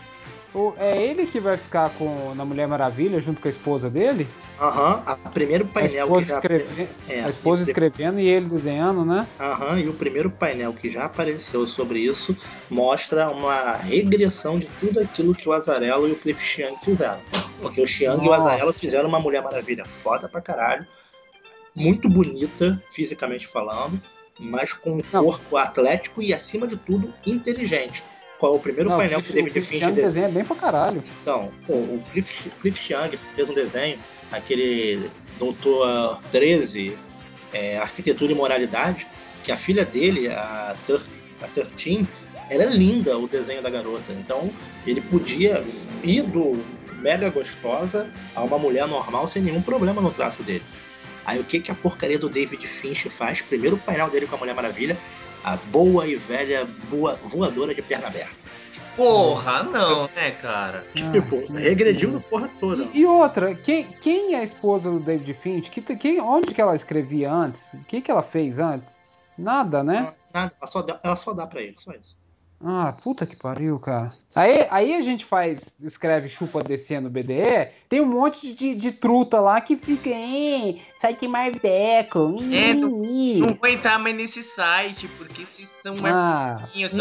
É ele que vai ficar na Mulher Maravilha junto com a esposa dele? Aham, o primeiro painel que já... a esposa escrevendo e ele desenhando, né? Aham, e o primeiro painel que já apareceu sobre isso mostra uma regressão de tudo aquilo que o Azzarello e o Cliff Chiang fizeram. Porque o Chiang e o Azzarello fizeram uma Mulher Maravilha foda pra caralho, muito bonita, fisicamente falando, mas com um corpo atlético e, acima de tudo, inteligente. Qual o primeiro painel que o David Fincher desenha bem pra caralho. Então, o Cliff Chiang fez um desenho, aquele Doutor 13, Arquitetura e Moralidade, que a filha dele, a 13, era linda o desenho da garota. Então, ele podia ir do mega gostosa a uma mulher normal sem nenhum problema no traço dele. Aí o que a porcaria do David Fincher faz? Primeiro painel dele com a Mulher Maravilha, a boa e velha voadora de perna aberta. Porra, não, né, cara? Tipo, regrediu no porra toda. E outra, quem é a esposa do David Fincher? Onde que ela escrevia antes? O que ela fez antes? Nada, né? Nada, ela só dá pra ele, só isso. Ah, puta que pariu, cara. Aí a gente escreve chupa DC no BDE, tem um monte de truta lá que fica, sai que marveco. Não vou entrar mais nesse site, porque se são marvequinhos,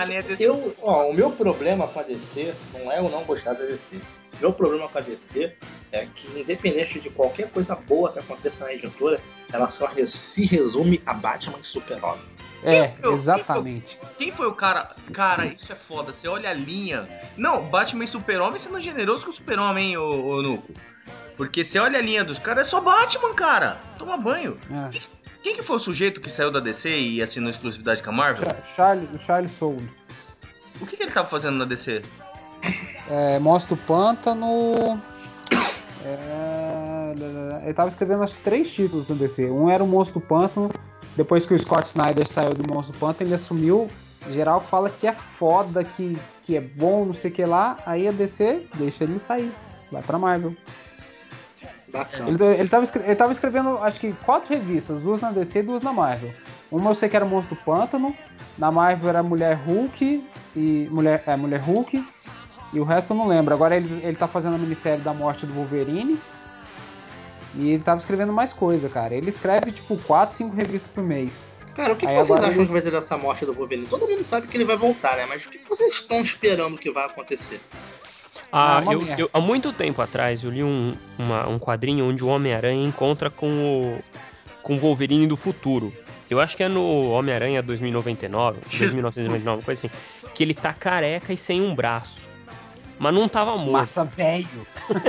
o meu problema com a DC não é eu não gostar da DC. Meu problema com a DC é que, independente de qualquer coisa boa que aconteça na editora, ela só se resume a Batman e Super-Homem. Exatamente. Quem foi o cara? Cara, isso é foda. Você olha a linha. Não, Batman e Super-Homem sendo generoso com o Super-Homem, hein, ô Nuco? Porque você olha a linha dos caras, é só Batman, cara. Toma banho. Quem que foi o sujeito que saiu da DC e assinou exclusividade com a Marvel? Charlie Soule. O que ele tava fazendo na DC? Monstro Pântano. Ele tava escrevendo acho que 3 títulos no DC. Um era o Monstro Pântano. Depois que o Scott Snyder saiu do Monstro Pântano, ele assumiu. Geral fala que é foda, que é bom, não sei o que lá. Aí a DC deixa ele sair. Vai pra Marvel. Bacana. Ele tava escrevendo acho que 4 revistas, 2 na DC e 2 na Marvel. Uma eu sei que era Monstro Pântano. Na Marvel era Mulher Hulk e Mulher Hulk. E o resto eu não lembro. Agora ele tá fazendo a minissérie da morte do Wolverine. E ele tava escrevendo mais coisa, cara. Ele escreve tipo 4, 5 revistas por mês. Cara, o que vocês acham que vai ser dessa morte do Wolverine? Todo mundo sabe que ele vai voltar, né? Mas o que vocês estão esperando que vai acontecer? Eu há muito tempo atrás eu li um quadrinho onde o Homem-Aranha encontra com o Wolverine do futuro. Eu acho que é no Homem-Aranha 2099, 1999, coisa assim. Que ele tá careca e sem um braço. Mas não tava morto. Massa velho.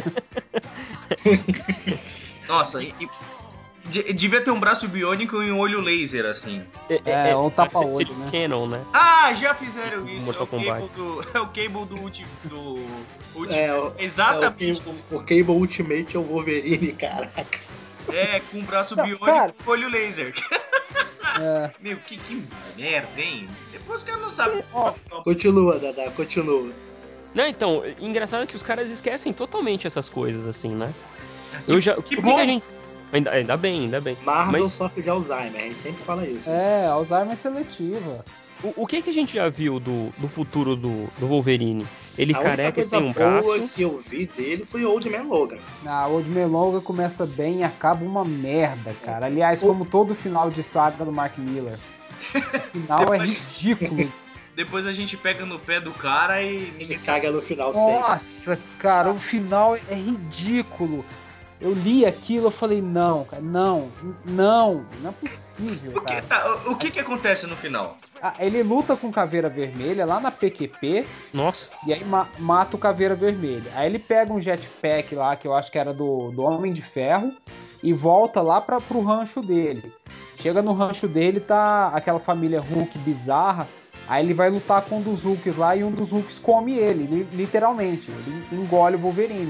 Nossa, devia ter um braço biônico e um olho laser, assim. Ou tapa-olho, né? Canon, né? Ah, já fizeram isso. Mortal Kombat. É o Cable do último. Exatamente. O Cable Ultimate é o Wolverine, caraca. Com um braço biônico e olho laser. Meu, que merda, hein? Depois que eu não sabe. Continua, Dada, continua. Não, então, engraçado é que os caras esquecem totalmente essas coisas, assim, né? Que bom. A gente... Ainda bem. Marvel sofre de Alzheimer, a gente sempre fala isso. Alzheimer seletiva. O que a gente já viu do futuro do Wolverine? Ele careca e sem um braço. A braço. única coisa boa que eu vi dele foi o Old Man Logan. O Old Man Logan começa bem e acaba uma merda, cara. Aliás, como todo final de saga do Mark Miller. O final é ridículo. Depois a gente pega no pé do cara e... Ele caga no final sempre. Nossa, cara, o final é ridículo. Eu li aquilo, eu falei, não, cara, não é possível, cara. O que acontece no final? Ele luta com Caveira Vermelha lá na PQP. Nossa. E aí mata o Caveira Vermelha. Aí ele pega um jetpack lá, que eu acho que era do Homem de Ferro, e volta lá pro rancho dele. Chega no rancho dele, tá aquela família Hulk bizarra. Aí ele vai lutar com um dos Hulks lá e um dos Hulks come ele, literalmente. Ele engole o Wolverine.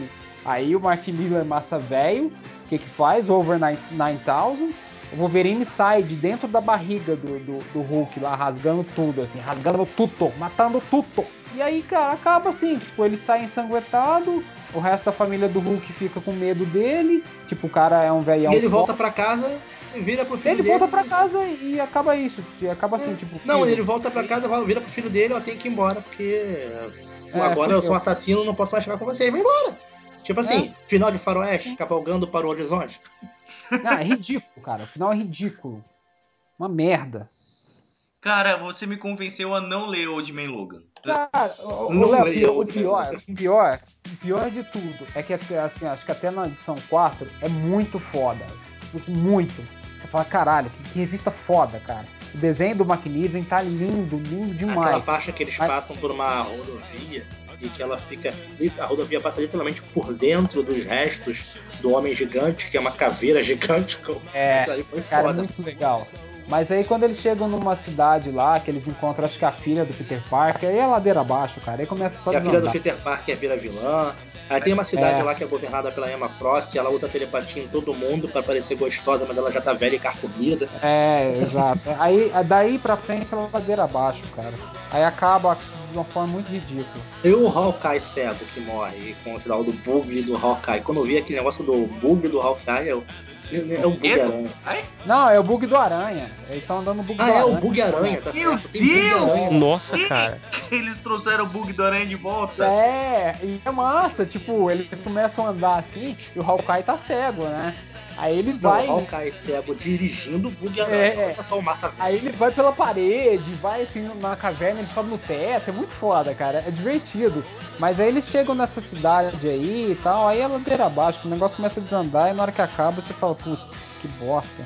Aí o Mark Miller, massa velho, o que faz? Over 9000. O Wolverine sai de dentro da barriga do Hulk lá, rasgando tudo, assim, rasgando tudo, matando tudo. E aí, cara, acaba assim, tipo, ele sai ensanguentado, o resto da família do Hulk fica com medo dele, tipo, o cara é um velhão. E ele volta pra casa e vira pro filho dele. Ele volta pra casa e acaba isso, acaba assim, tipo... Não, filho, ele volta pra casa, vira pro filho dele, tem que ir embora, porque agora eu sou um assassino, não posso mais ficar com vocês, vai embora. Tipo assim, final de Faroeste, cavalgando para o horizonte. Não, é ridículo, cara, o final é ridículo. Uma merda. Cara, você me convenceu a não ler Old Man Logan. Cara, o pior de tudo é que assim, acho que até na edição 4 é muito foda. Tipo, muito. Você fala, caralho, que revista foda, cara. O desenho do McNiven tá lindo demais. Aquela parte que eles passam por uma rodovia e que ela fica. A rodovia passa literalmente por dentro dos restos do Homem Gigante, que é uma caveira gigante. Ali foi cara, foda. É muito legal. Mas aí quando eles chegam numa cidade lá, que eles encontram, acho que a filha do Peter Parker, aí é ladeira abaixo, cara. Aí começa só a desandar. A filha do Peter Parker vira vilã. Aí tem uma cidade lá que é governada pela Emma Frost, e ela usa telepatia em todo mundo pra parecer gostosa, mas ela já tá velha e carcomida. Exato. Aí daí pra frente ela é ladeira abaixo, cara. Aí acaba de uma forma muito ridícula. E o Hawkeye cego que morre contra o do Bug do Hawkeye. Quando eu vi aquele negócio do Bug do Hawkeye, é o Bug Aranha. Não, é o Bug do Aranha. Eles estão andando no Bug do Aranha. É o Bug Aranha, tá certo. Tem Bug Aranha. Nossa, cara. Eles trouxeram o Bug do Aranha de volta. E é massa. Tipo, eles começam a andar assim e o Hawkeye tá cego, né? Aí ele vai. O Hawkeye cego dirigindo o Bug Aranha. Olha só o massa velho. Aí ele vai pela parede, vai assim na caverna, ele sobe no teto. É muito foda, cara. É divertido. Mas aí eles chegam nessa cidade aí e tal. Aí é ladeira abaixo. O negócio começa a desandar e na hora que acaba você fala, putz, que bosta.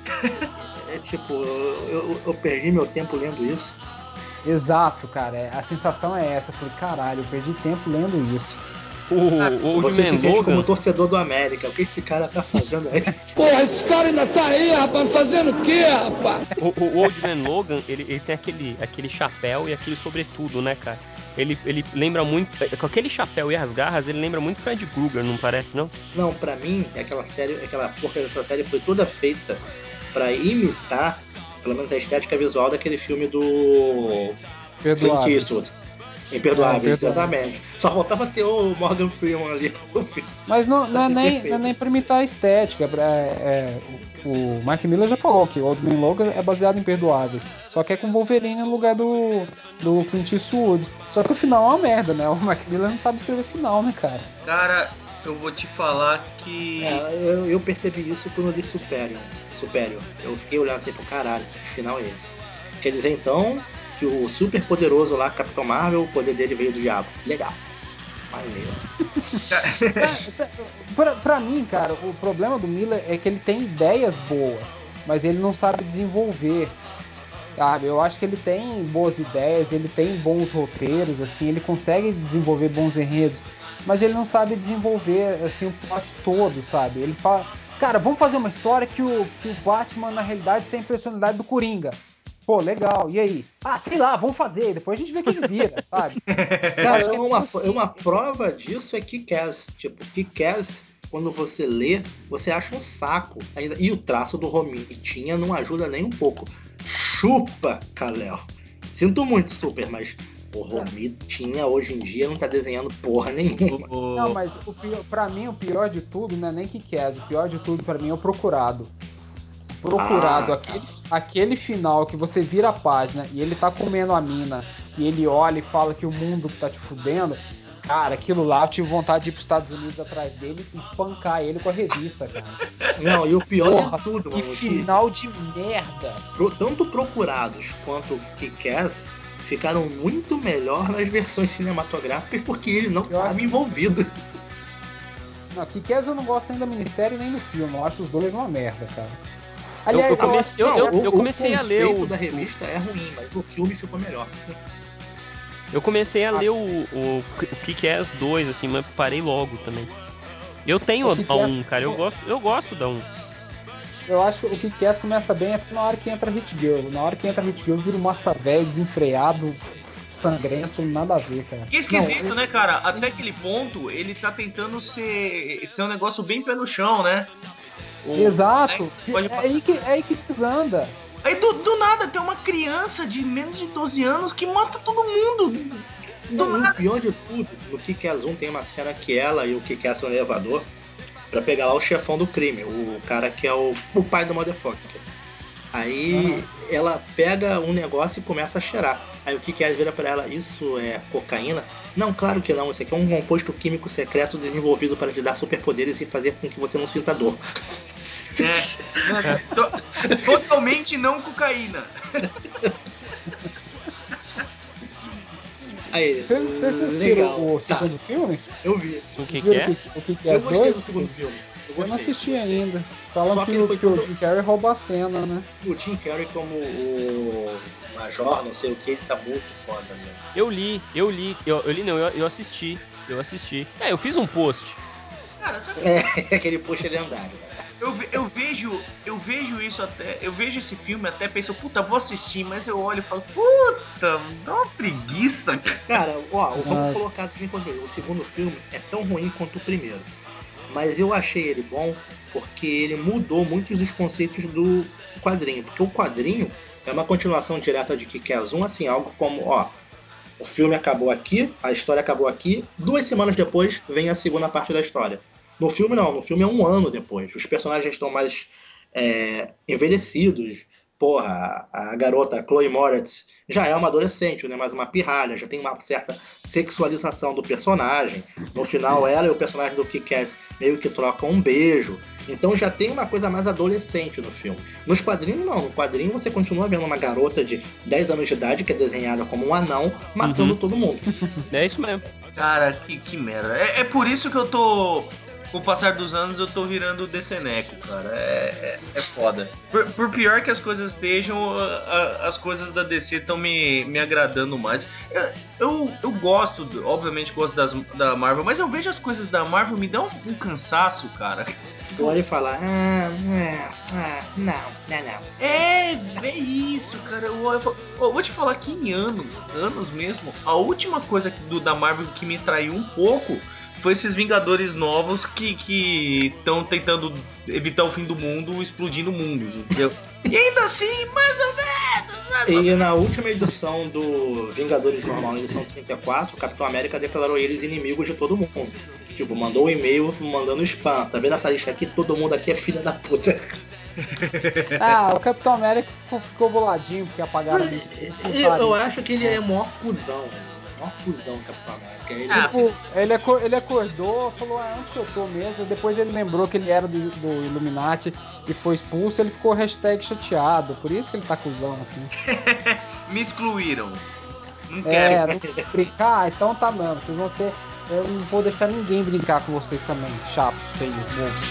Tipo, eu perdi meu tempo lendo isso. Exato, cara. A sensação é essa. Eu falei, caralho, eu perdi tempo lendo isso. Você se sente como torcedor do América. O que esse cara tá fazendo aí? Porra, esse cara ainda tá aí, rapaz, fazendo o quê, rapaz? O Old Man Logan, ele tem aquele chapéu e aquele sobretudo, né, cara? Ele lembra muito... Com aquele chapéu e as garras, ele lembra muito Fred Krueger, não parece, não? Não, pra mim, aquela porca dessa série foi toda feita pra imitar, pelo menos a estética visual daquele filme do Clint Eastwood. Imperdoáveis, exatamente. Só faltava ter o Morgan Freeman ali no filme. Mas não é nem pra imitar a estética. O Mark Miller já falou que o Old Man Logan é baseado em Imperdoáveis. Só que é com Wolverine no lugar do Clint Eastwood. Só que o final é uma merda, né? O Mark Miller não sabe escrever final, né, cara? Cara, eu vou te falar que... eu percebi isso quando eu li Superior. Eu fiquei olhando assim, pro caralho, que final é esse? Quer dizer, então... que o super poderoso lá, Capitão Marvel, o poder dele veio do diabo. Legal. Maneiro. Pra mim, cara, o problema do Miller é que ele tem ideias boas, mas ele não sabe desenvolver. Sabe? Eu acho que ele tem boas ideias, ele tem bons roteiros, assim, ele consegue desenvolver bons enredos, mas ele não sabe desenvolver assim, o plot todo, sabe? Ele fala, cara, vamos fazer uma história que o Batman, na realidade, tem a personalidade do Coringa. Pô, legal, e aí? Sei lá, vamos fazer, depois a gente vê o que vira, sabe? Cara, uma prova disso é Kick-Ass. Tipo, Kick-Ass, quando você lê, você acha um saco. Ainda. E o traço do Romita não ajuda nem um pouco. Chupa, Kal-El. Sinto muito, Super, mas o Romita hoje em dia não tá desenhando porra nenhuma. Não, mas pra mim o pior de tudo não é nem Kick-Ass. O pior de tudo pra mim é o Procurado. Aquele final que você vira a página e ele tá comendo a mina e ele olha e fala que o mundo tá te fudendo, cara, aquilo lá eu tive vontade de ir pros Estados Unidos atrás dele e espancar ele com a revista, cara. Não, e o pior de tudo, mano, que final de merda. Tanto Procurados quanto Kick-Ass ficaram muito melhor nas versões cinematográficas porque ele não estava envolvido. Não, Kick-Ass eu não gosto nem da minissérie nem do filme, eu acho os dois uma merda, cara. Aliás, eu comecei a ler o da revista é ruim, mas no filme ficou melhor. Eu comecei a ler o Kick-Ass 2, assim, mas parei logo também. Eu tenho a 1, cara, eu gosto da 1. Eu acho que o Kick-Ass começa bem até na hora que entra Hit Girl. Na hora que entra Hit Girl vira um massa velho, desenfreado, sangrento, nada a ver, cara. Que esquisito, né, cara? Até aquele ponto, ele tá tentando ser um negócio bem pé no chão, né? Exato. Pode... É aí que desanda. Aí do nada tem uma criança de menos de 12 anos que mata todo mundo. O pior de tudo, no Kick-Ass 1 tem uma cena que ela e o Kick-Ass são no elevador pra pegar lá o chefão do crime, o cara que é o pai do motherfucker. Aí ela pega um negócio e começa a cheirar. Aí o Kick-Ass vira pra ela, isso é cocaína? Não, claro que não, isso aqui é um composto químico secreto desenvolvido para te dar superpoderes e fazer com que você não sinta dor. Totalmente não cocaína. Aí, Vocês assistiram o segundo filme? Eu vi. O que Viram é? O que é Eu as gostei dois? do segundo filme. Eu não assisti ainda. Falam Só que, que ele foi o todo- Jim Carrey rouba a cena, né? O Jim Carrey como o Major, não sei o que, ele tá muito foda, né? Eu li, não, eu assisti. Eu fiz um post. Cara, sabe? Aquele post lendário, né? Eu vejo isso até. Eu vejo esse filme até penso, puta, vou assistir, mas eu olho e falo, puta, dá uma preguiça, cara. Cara, vamos colocar assim, o segundo filme é tão ruim quanto o primeiro. Mas eu achei ele bom porque ele mudou muitos dos conceitos do quadrinho. Porque o quadrinho é uma continuação direta de Kick-Ass 1, assim, algo como, o filme acabou aqui, a história acabou aqui, 2 semanas depois vem a segunda parte da história. No filme não, no filme é 1 ano depois. Os personagens estão mais envelhecidos. Porra, a garota a Chloe Moretz já é uma adolescente, né? Mais uma pirralha, já tem uma certa sexualização do personagem. No final, ela e o personagem do Kick-Ass meio que trocam um beijo. Então já tem uma coisa mais adolescente no filme. Nos quadrinhos, não. No quadrinho, você continua vendo uma garota de 10 anos de idade, que é desenhada como um anão, matando todo mundo. É isso mesmo. Cara, que merda. É por isso que eu tô. Com o passar dos anos eu tô virando DCneco, cara. É foda. Por pior que as coisas estejam, as coisas da DC estão me agradando mais. Eu gosto, obviamente gosto da Marvel, mas eu vejo as coisas da Marvel me dão um cansaço, cara. Pode falar, não. É isso, cara. Eu vou te falar que em anos mesmo, a última coisa da Marvel que me traiu um pouco foi esses Vingadores novos que estão tentando evitar o fim do mundo, explodindo o mundo, entendeu? E ainda assim, mais ou menos. E na última edição do Vingadores Normal, edição 34, o Capitão América declarou eles inimigos de todo mundo. Tipo, mandou um e-mail mandando spam. Tá vendo essa lista aqui? Todo mundo aqui é filha da puta. O Capitão América ficou boladinho porque apagaram. Eu acho que ele é o maior cuzão. O maior cuzão do Capitão América. Ele acordou, falou, onde que eu tô mesmo? Depois ele lembrou que ele era do Illuminati e foi expulso, ele ficou #chateado. Por isso que ele tá cuzão, assim. Me excluíram. Não quero. Não brincar? Então tá mesmo. Vocês vão ser. Eu não vou deixar ninguém brincar com vocês também. Chatos, feios, bobos.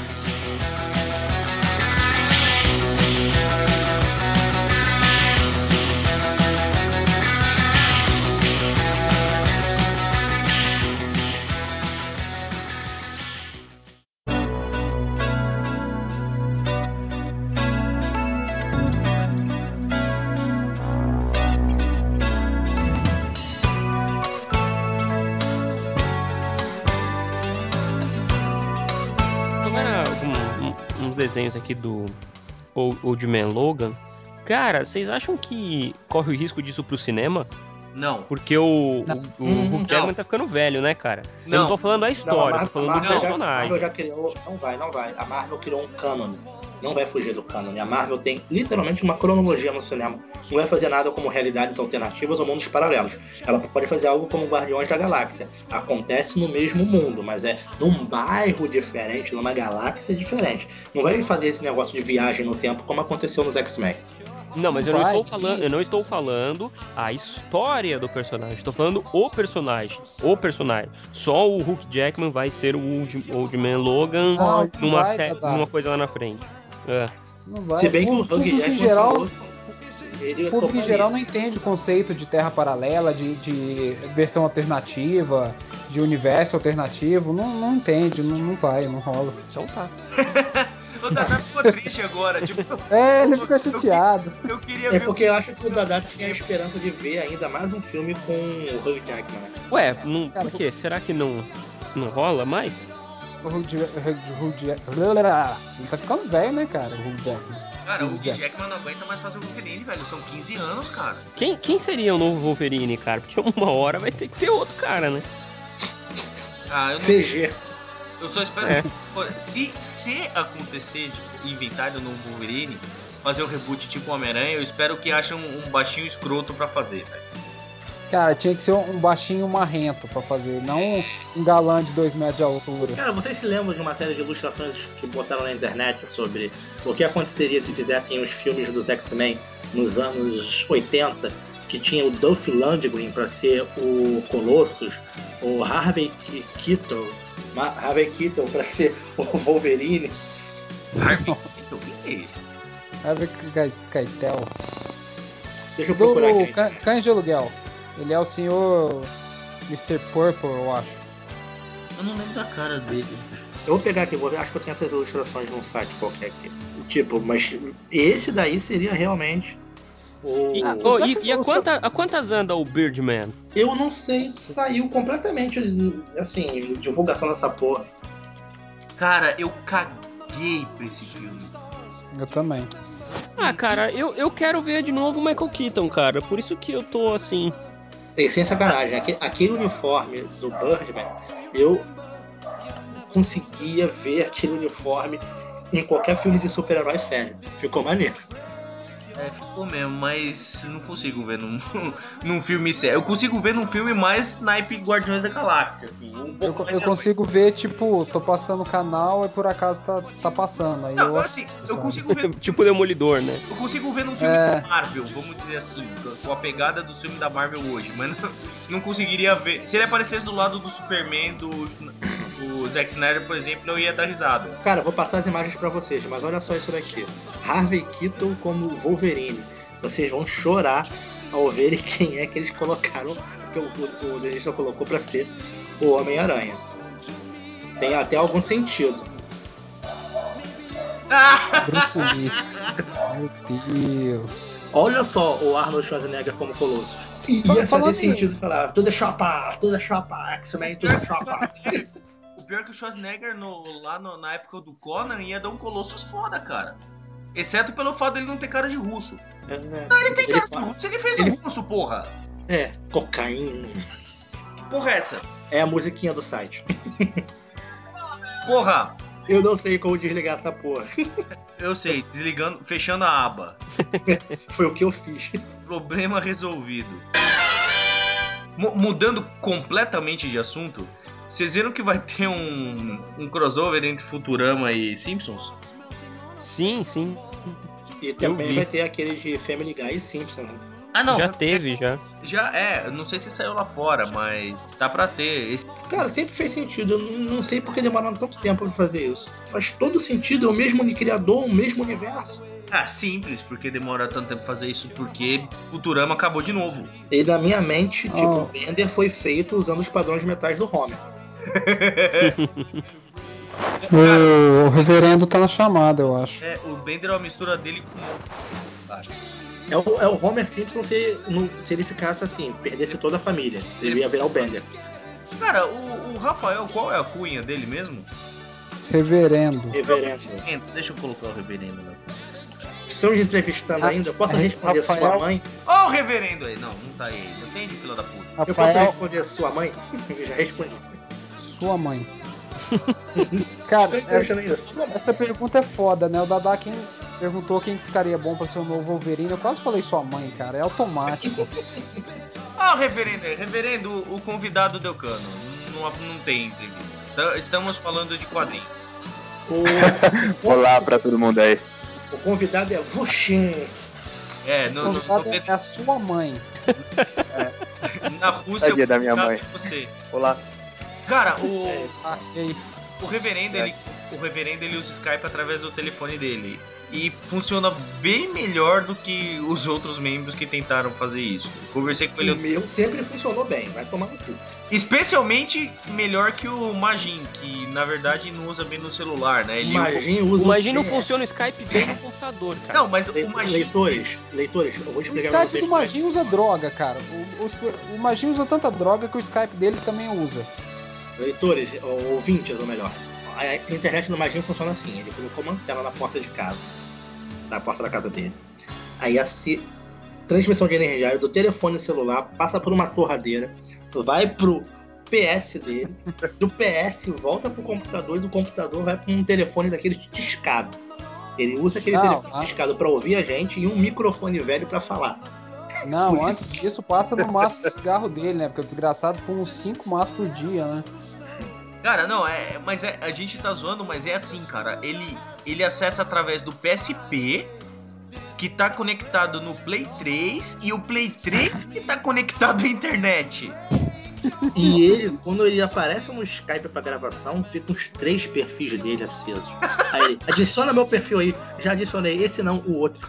Uns desenhos aqui do Old Man Logan. Cara, vocês acham que corre o risco disso pro cinema? Não. Porque o Hugh Jackman tá ficando velho, né, cara? Eu não tô falando da história, tô falando do personagem. A Marvel já criou... Não vai. A Marvel criou um canon. Não vai fugir do canon. A Marvel tem literalmente uma cronologia no cinema. Não vai fazer nada como realidades alternativas ou mundos paralelos. Ela pode fazer algo como Guardiões da Galáxia. Acontece no mesmo mundo, mas é num bairro diferente, numa galáxia diferente. Não vai fazer esse negócio de viagem no tempo como aconteceu nos X-Men. Não, mas eu não estou falando a história do personagem. Estou falando o personagem. Só o Hugh Jackman vai ser o Old Man Logan numa coisa lá na frente. Não vai. Se bem que o Hugh Jackman falou... O público em geral não entende o conceito de terra paralela, de versão alternativa, de universo alternativo. Não entende, não vai, não rola. Então tá. O Dadá ficou triste agora, tipo... Ele ficou chateado. Eu queria É ver porque eu acho que o Dada tinha a esperança de ver ainda mais um filme com o Hugh Jackman. Ué, por quê? Será que não rola mais? O Hugh Jackman. Ele tá ficando velho, né, cara? O Hugh Jackman. Cara, o Hugh Jackman não aguenta mais fazer o Wolverine, velho. São 15 anos, cara. Quem seria o novo Wolverine, cara? Porque uma hora vai ter que ter outro cara, né? Ah, eu não... CG. Eu só espero... Se acontecer de inventarem o novo Wolverine, fazer o reboot tipo Homem-Aranha, eu espero que achem um baixinho escroto pra fazer, velho. Cara, tinha que ser um baixinho marrento pra fazer, não um galã de 2 metros de altura. Cara, vocês se lembram de uma série de ilustrações que botaram na internet sobre o que aconteceria se fizessem os filmes dos X-Men nos anos 80, que tinha o Dolph Lundgren pra ser o Colossus, o Harvey Keitel pra ser o Wolverine. Harvey Keitel? Quem é esse? Harvey Keitel. Deixa eu procurar Do aqui. Cães de Aluguel. Ele é o senhor Mr. Purple, eu acho. Eu não lembro da cara dele. Eu vou pegar aqui, acho que eu tenho essas ilustrações num site qualquer aqui. Tipo, mas esse daí seria realmente o... A quantas anda o Birdman? Eu não sei, saiu completamente, assim, divulgação dessa porra. Cara, eu caguei pra esse filme. Eu também. Ah, cara, eu quero ver de novo o Michael Keaton, cara. Por isso que eu tô assim... E sem sacanagem, aquele uniforme do Birdman, eu conseguia ver aquele uniforme em qualquer filme de super-herói sério. Ficou maneiro. É, ficou mesmo, mas não consigo ver num filme sério. Eu consigo ver num filme mais naipe Guardiões da Galáxia, assim. Eu consigo ver, tipo, tô passando o canal e por acaso tá passando. Aí não, eu assim, assisto, eu sabe? consigo ver. Tipo Demolidor, né? Eu consigo ver num filme da Marvel, vamos dizer assim, com a pegada do filme da Marvel hoje, mas não conseguiria ver. Se ele aparecesse do lado do Superman, do Zack Snyder, por exemplo, eu ia dar risada. Cara, vou passar as imagens pra vocês, mas olha só isso daqui. Harvey Keitel como Wolverine. Vocês vão chorar ao verem quem é que eles colocaram, que o desenhista colocou pra ser o Homem-Aranha. Tem até algum sentido. Bruce Lee. Meu Deus. Olha só o Arnold Schwarzenegger como Colossus. Ia fazer sentido falar, tudo é chapa, X-Men, tudo é chapa. O pior é que o Schwarzenegger na época do Conan ia dar um Colossus foda, cara. Exceto pelo fato dele não ter cara de russo. Não, ele tem cara de russo, ele fez um russo, porra. É, cocaína. Que porra é essa? É a musiquinha do site. Porra! Eu não sei como desligar essa porra. Eu sei, desligando, fechando a aba. Foi o que eu fiz. Problema resolvido. Mudando completamente de assunto, vocês viram que vai ter um crossover entre Futurama e Simpsons? Sim, sim. E também vai ter aquele de Family Guy e Simpsons. Ah, não. Já teve, já. Já é, não sei se saiu lá fora, mas tá pra ter. Cara, sempre fez sentido. Eu não sei porque demoraram tanto tempo pra fazer isso. Faz todo sentido, é o mesmo criador, o mesmo universo. Ah, simples, porque demora tanto tempo pra fazer isso, porque Futurama acabou de novo. E na minha mente, tipo, o Bender foi feito usando os padrões metais do Homer. O reverendo tá na chamada, eu acho. É, o Bender é uma mistura dele com... É o Homer Simpson se ele ficasse assim, perdesse toda a família. Ele ia virar o Bender. Cara, o Rafael, qual é a cunha dele mesmo? Reverendo. Deixa eu colocar o reverendo, né? Estamos entrevistando ainda? Posso responder Rafael... sua mãe? Ó o reverendo aí. Não tá aí. Atende, filho da puta. Rafael... Eu posso responder sua mãe? Eu já respondi. Sua mãe. Cara, Essa pergunta é foda, né? O Dadá perguntou quem ficaria bom pra ser o novo Wolverine. Eu quase falei sua mãe, cara. É automático. Ah, reverendo, o convidado deu cano. Não tem entrevista. Estamos falando de quadrinhos. Olá pra todo mundo aí. O convidado é você. É, O convidado é a sua mãe. Na Rússia, Tadinha da minha mãe. É você. Olá. Cara, E aí? o reverendo ele usa Skype através do telefone dele. e funciona bem melhor do que os outros membros que tentaram fazer isso. Eu conversei com ele. O meu sempre funcionou bem, vai tomar no cu. Especialmente melhor que o Magin, que na verdade não usa bem no celular, né? O Magin usa o Magin não funciona o Skype bem no computador, cara. Não, mas o Magin... Leitores, eu vou explicar pra O Skype vocês. do Magin usa droga, cara. O Magin usa tanta droga que o Skype dele também usa. Leitores, ou ouvintes, ou melhor. A internet do Magin funciona assim. Ele colocou uma antena na porta de casa. Na porta da casa dele. Aí a transmissão de energia do telefone celular passa por uma torradeira, vai pro PS dele, do PS volta pro computador e do computador vai pra um telefone daquele discado. Ele usa aquele telefone discado pra ouvir a gente e um microfone velho pra falar. Não, antes disso passa no maço de cigarro dele, né? Porque o desgraçado põe uns 5 maços por dia, né? Cara, não, a gente tá zoando, mas é assim, cara. Ele acessa através do PSP, que tá conectado no Play 3, e o Play 3 que tá conectado à internet. E ele, quando ele aparece no Skype pra gravação, fica uns 3 perfis dele acesos. Aí ele, adiciona meu perfil aí. Já adicionei, esse não, o outro.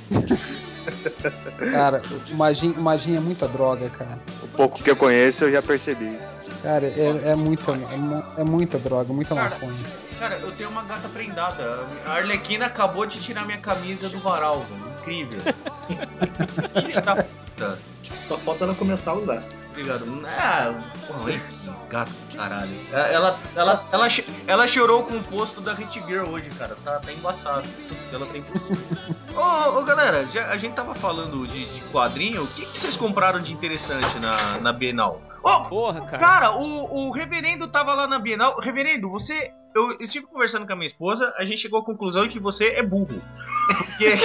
Cara, o Magin é muita droga, cara. O pouco que eu conheço, eu já percebi isso. Cara, é muita droga, muita maconha. Cara, eu tenho uma gata prendada. A Arlequina acabou de tirar minha camisa do varal, mano. Incrível. Filha da puta. Só falta ela começar a usar. Obrigado. Porra, gato, caralho. Ela chorou com o posto da Hit Girl hoje, cara. Tá embaçado. Ela tem por cima. Ô, galera, a gente tava falando de quadrinho. O que vocês compraram de interessante na Bienal? Porra, cara. Cara, o reverendo tava lá na Bienal. Reverendo, você... Eu estive conversando com a minha esposa, a gente chegou à conclusão de que você é burro. Porque...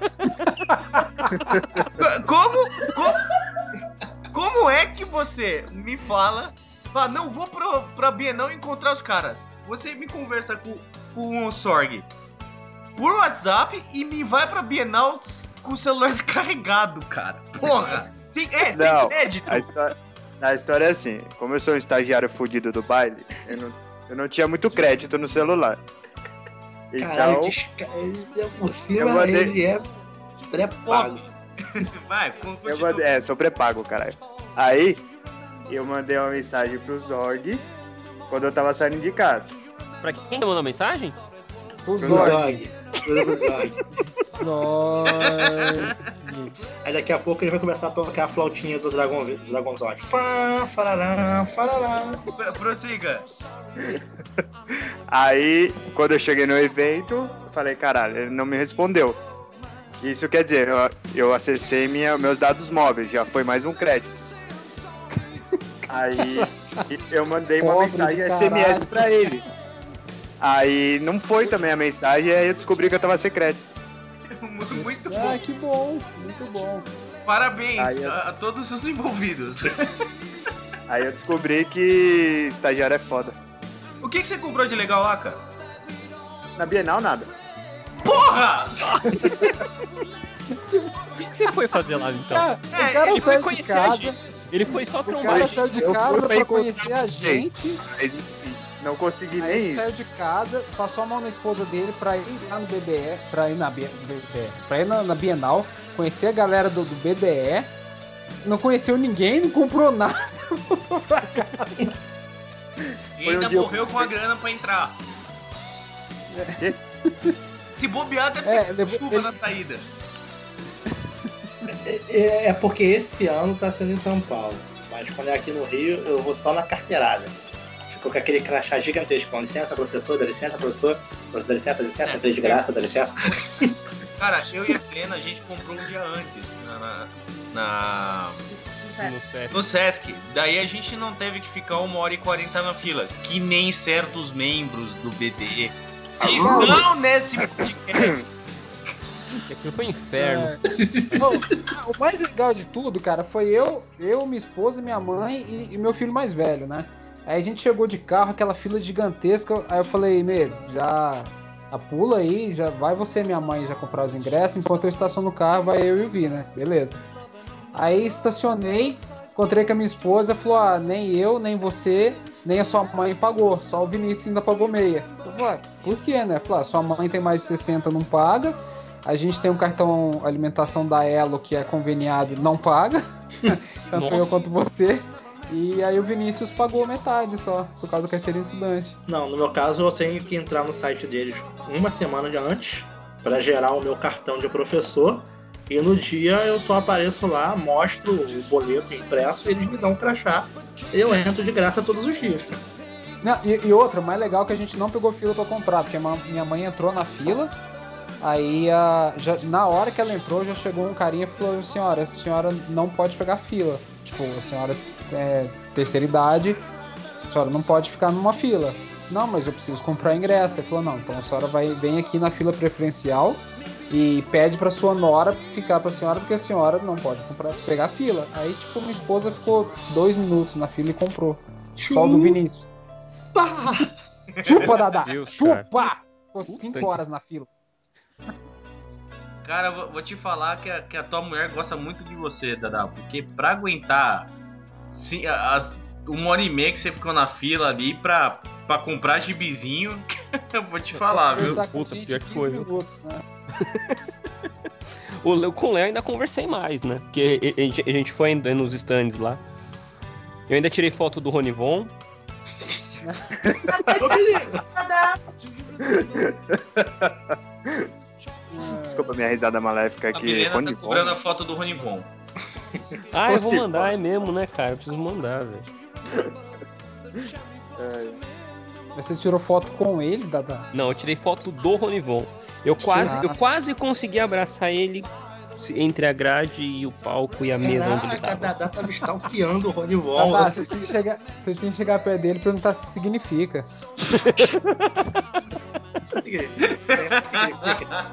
Como é que você me fala, não, vou pra Bienal encontrar os caras. Você me conversa com o Sorg por WhatsApp e me vai pra Bienal com o celular descarregado, cara. Porra! Não, inédito. A história é assim, como eu sou um estagiário fudido do baile, eu não tinha muito crédito no celular. Então, caralho, por cima ele é pré-pago. Vai, sou pré-pago, caralho. Aí, eu mandei uma mensagem pro Zorg quando eu tava saindo de casa. Pra quem mandou mensagem? Pro Zorg. Aí daqui a pouco ele vai começar a tocar a flautinha do Dragon Zord. Farará. Prossiga. Aí, quando eu cheguei no evento, eu falei, caralho, ele não me respondeu. Isso quer dizer, eu acessei meus dados móveis, já foi mais um crédito. Aí eu mandei uma mensagem SMS pra ele. Aí não foi também a mensagem, aí eu descobri que eu tava sem crédito. Muito bom. Que bom, muito bom. Parabéns a todos os envolvidos. Aí eu descobri que estagiário é foda. O que você comprou de legal lá, cara? Na Bienal, nada. Porra! O que você foi fazer lá, então? O cara ele foi saiu de conhecer casa. a gente. Ele foi só trombar O cara a gente. saiu de casa pra conhecer a gente. Não consegui Aí nem ele isso. saiu de casa, passou a mão na esposa dele pra ir lá no BDE, pra ir na Bienal, conhecer a galera do BDE, não conheceu ninguém, não comprou nada, voltou pra casa. E ainda morreu com a grana pra entrar. Se bobear, deve ter chuva na saída. É porque esse ano tá sendo em São Paulo, mas quando é aqui no Rio, eu vou só na carteirada. Ficou com aquele crachá gigantesco. Com licença, professor, dá licença, professor. Dá licença, entrei de graça, dá licença. Cara, eu e a Helena, a gente comprou um dia antes no Sesc. Daí a gente não teve que ficar 1h40 na fila, que nem certos membros do BDE que estão nesse podcast. Aquilo foi um inferno. O mais legal de tudo, cara, foi eu, minha esposa, minha mãe e meu filho mais velho, né? Aí a gente chegou de carro, aquela fila gigantesca. Aí eu falei, já pula aí, já vai você e minha mãe já comprar os ingressos. Enquanto eu estaciono o carro, vai eu e o Vi, né? Beleza. Aí estacionei, encontrei com a minha esposa, falou, nem eu, nem você, nem a sua mãe pagou, só o Vinícius ainda pagou meia. Eu falei, por quê, né? Falei, sua mãe tem mais de 60, não paga, a gente tem um cartão alimentação da Elo que é conveniado, não paga, tanto eu quanto você. E aí o Vinícius pagou metade só, por causa do carteirinha estudante. Não, no meu caso eu tenho que entrar no site deles uma semana antes para gerar o meu cartão de professor. E no dia eu só apareço lá, mostro o boleto impresso e eles me dão um crachá. E eu entro de graça todos os dias. Não, e outra, o mais legal é que a gente não pegou fila para comprar, porque minha mãe entrou na fila. Aí, na hora que ela entrou, já chegou um carinha e falou, senhora, a senhora não pode pegar fila. Tipo, a senhora é terceira idade, a senhora não pode ficar numa fila. Não, mas eu preciso comprar ingresso. Ele falou, não, então a senhora vem aqui na fila preferencial e pede pra sua nora ficar pra senhora, porque a senhora não pode pegar fila. Aí, tipo, minha esposa ficou 2 minutos na fila e comprou. Só o do Vinícius. Chupa, Dadá! Deus, chupa! Cara. Ficou 5 horas na fila. Cara, vou te falar que a tua mulher gosta muito de você, Dadá, porque pra aguentar 1h30 que você ficou na fila ali pra comprar gibizinho, eu vou te falar, viu? Puta, pior que foi, viu? Minutos, né? Com o Léo ainda conversei mais, né? Porque a gente foi ainda nos stands lá. Eu ainda tirei foto do Ronivon. Desculpa minha risada maléfica aqui. A Milena tá cobrando a foto do Ronivon. Ah, eu vou mandar, é mesmo, né, cara? Eu preciso mandar, velho. Mas você tirou foto com ele, Dadá? Não, eu tirei foto do Ronivon. Eu quase consegui abraçar ele entre a grade e o palco e a mesa onde ele tava. Dadá tava stalkeando o Ronivon. Dadá, você tem que chegar perto dele e perguntar se significa. Significa.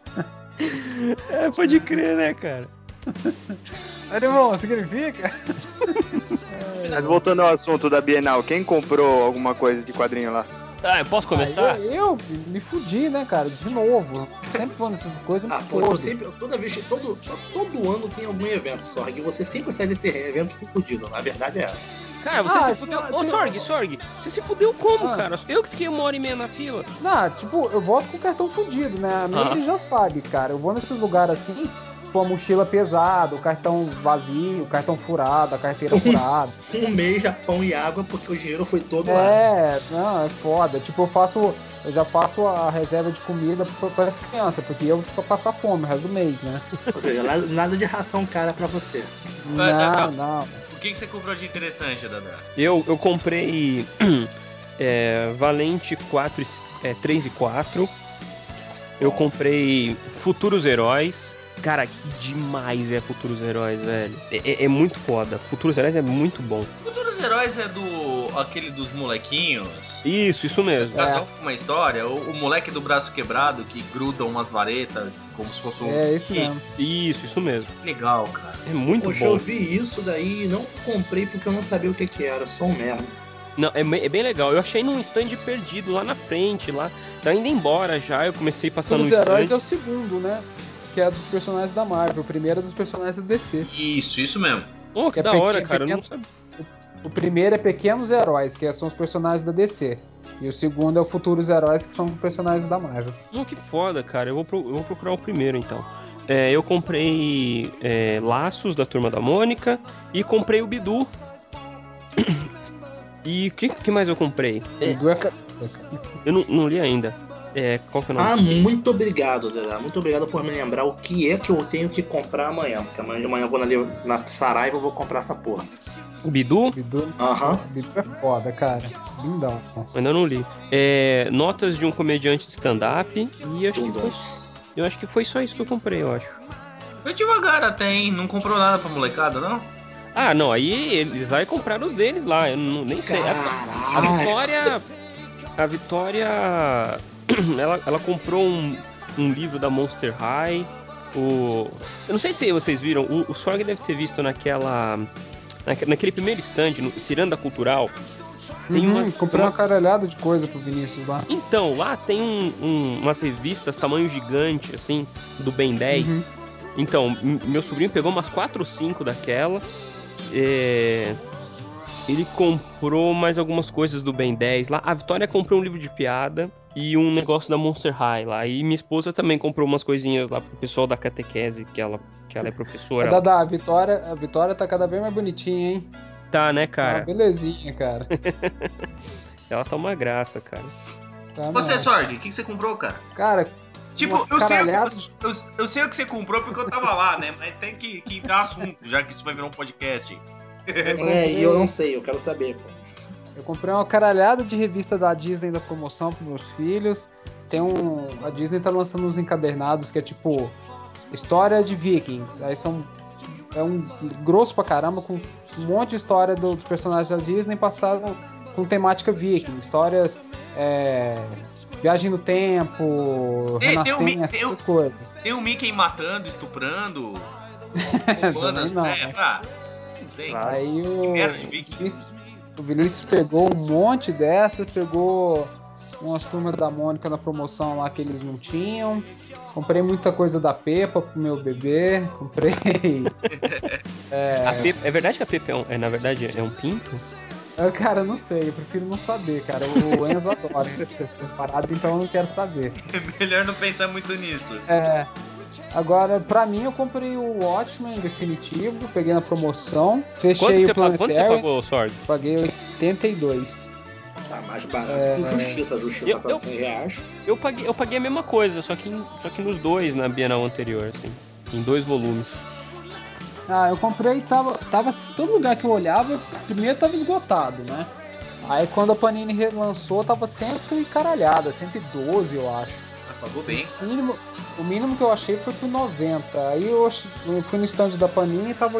É, pode crer, né, cara? Ronivon, significa? Mas voltando ao assunto da Bienal, quem comprou alguma coisa de quadrinho lá? Ah, eu posso começar? Eu me fudi, né, cara? De novo. Sempre vou nessas coisas. Todo ano tem algum evento, Sorg. E você sempre sai desse evento fudido. A verdade é essa. Cara, você se fudeu. Ô, Sorg, você se fudeu como, cara? Eu que fiquei 1h30 na fila. Não, tipo, eu volto com o cartão fudido, né? A minha já sabe, cara. Eu vou nesses lugares assim, com a mochila pesada, o cartão vazio, o cartão furado, a carteira furada. Um mês Japão e água, porque o dinheiro foi todo lá. Não, é foda. Tipo, eu já faço a reserva de comida para as crianças, porque eu vou passar fome o resto do mês, né? Ou seja, nada de ração cara pra você. Não. O que você comprou de interessante, Dadá? Eu comprei Valente 3 e 4. Eu comprei Futuros Heróis. Cara, que demais é Futuros Heróis, velho. É muito foda. Futuros Heróis é muito bom. Futuros Heróis é aquele dos molequinhos? Isso mesmo. Cada um com uma história. O moleque do braço quebrado que gruda umas varetas como se fosse um... isso mesmo. Isso mesmo. Legal, cara. É muito Poxa, bom. eu vi isso daí e não comprei porque eu não sabia o que era. Só um merda. Não, é bem legal. Eu achei num stand perdido lá na frente, lá. Tá indo embora já. Eu comecei passando no stand. Os Heróis é o segundo, né? Que é dos personagens da Marvel. O primeiro é dos personagens da DC. Isso mesmo. Oh, que da hora, cara. Eu não sabia. O primeiro é Pequenos Heróis, que são os personagens da DC. E o segundo é o Futuros Heróis, que são personagens da Marvel. Que foda, cara. Eu vou procurar o primeiro, então. Eu comprei Laços, da Turma da Mônica. E comprei o Bidu. E o que mais eu comprei? Bidu eu não li ainda. Qual que é o nome? Muito obrigado, Dedé. Muito obrigado por me lembrar o que é que eu tenho que comprar amanhã. Porque amanhã de manhã eu vou na Saraiva e vou comprar essa porra. O Bidu? Aham. Bidu é foda, cara. Lindão. Ainda não li. Notas de um comediante de stand-up. E eu acho que foi só isso que eu comprei, eu acho. Foi devagar até, hein? Não comprou nada pra molecada, não? Ah, não. Aí eles lá compraram os deles lá. Eu nem sei. A Vitória... ela comprou um livro da Monster High. Eu não sei se vocês viram. O Sorg deve ter visto naquele primeiro stand, no Ciranda Cultural. Comprei uma caralhada de coisa pro Vinícius lá. Então, lá tem umas revistas tamanho gigante, assim, do Ben 10. Então, meu sobrinho pegou umas 4 ou 5 daquela. Ele comprou mais algumas coisas do Ben 10 lá. A Vitória comprou um livro de piada e um negócio da Monster High lá. E minha esposa também comprou umas coisinhas lá pro pessoal da catequese, que ela é professora. A Vitória tá cada vez mais bonitinha, hein? Tá, né, cara? Belezinha, cara. Ela tá uma graça, cara. Tá, você, Sorg, o que você comprou, cara? Cara, tipo, eu sei o que você comprou porque eu tava lá, né? Mas tem que dar assunto, já que isso vai virar um podcast. E eu não sei, eu quero saber, pô. Eu comprei uma caralhada de revista da Disney da promoção pros meus filhos. A Disney tá lançando uns encadernados que é tipo história de Vikings. Aí é um grosso pra caramba, com um monte de história dos personagens da Disney passado com temática Viking. Histórias, viagem no tempo, renascença, essas coisas. Tem o Mickey matando, estuprando, roubando as tem. Aí o Vinícius pegou um monte dessa, pegou umas turmas da Mônica na promoção lá que eles não tinham. Comprei muita coisa da Peppa pro meu bebê. Comprei. É verdade que a Peppa na verdade é um pinto? Cara, eu não sei, eu prefiro não saber, cara. O Enzo adora essa parada, então eu não quero saber. É melhor não pensar muito nisso. Agora, pra mim, eu comprei o Watchmen definitivo, peguei na promoção, fechei o Planetário. Quanto você pagou, Sorg? Paguei 82. Tá mais barato que o Justiça. A Justiça tá R$100. Eu paguei a mesma coisa, só que nos dois na Bienal anterior, assim. Em 2 volumes. Eu comprei, tava todo lugar que eu olhava, primeiro tava esgotado, né? Aí quando a Panini relançou, tava 100 e caralhada, 112 eu acho. Pagou bem. O mínimo que eu achei foi por 90. Aí eu fui no stand da Panini e tava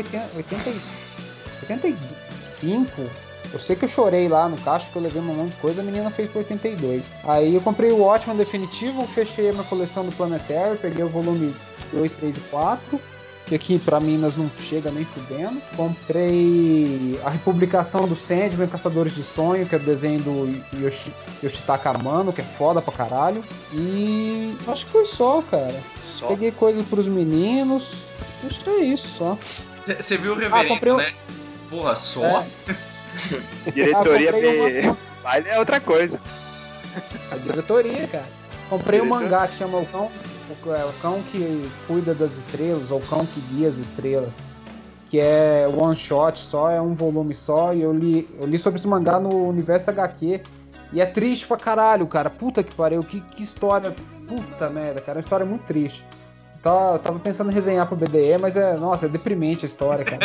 85. Eu sei que eu chorei lá no caixa, que eu levei um monte de coisa, a menina fez por 82. Aí eu comprei o Watchmen definitivo, fechei a minha coleção do Planetário, peguei o volume 2, 3 e 4. Que aqui pra Minas não chega nem fudendo. Comprei a republicação do Sandman, Caçadores de Sonho, que é o desenho do Yoshitaka Amano, que é foda pra caralho. E acho que foi só, cara. Peguei coisas pros meninos. Acho que é isso só. Você viu o reverendo, né? Porra, só? Diretoria B. Baile é outra coisa. A diretoria, cara. Comprei um mangá que chama O Cão que Cuida das Estrelas, ou O Cão que Guia as Estrelas, que é one shot só, é um volume só, e eu li sobre esse mangá no Universo HQ, e é triste pra caralho, cara. Puta que pariu, que história, puta merda, cara, é uma história muito triste. Então, eu tava pensando em resenhar pro BDE, mas é deprimente a história, cara.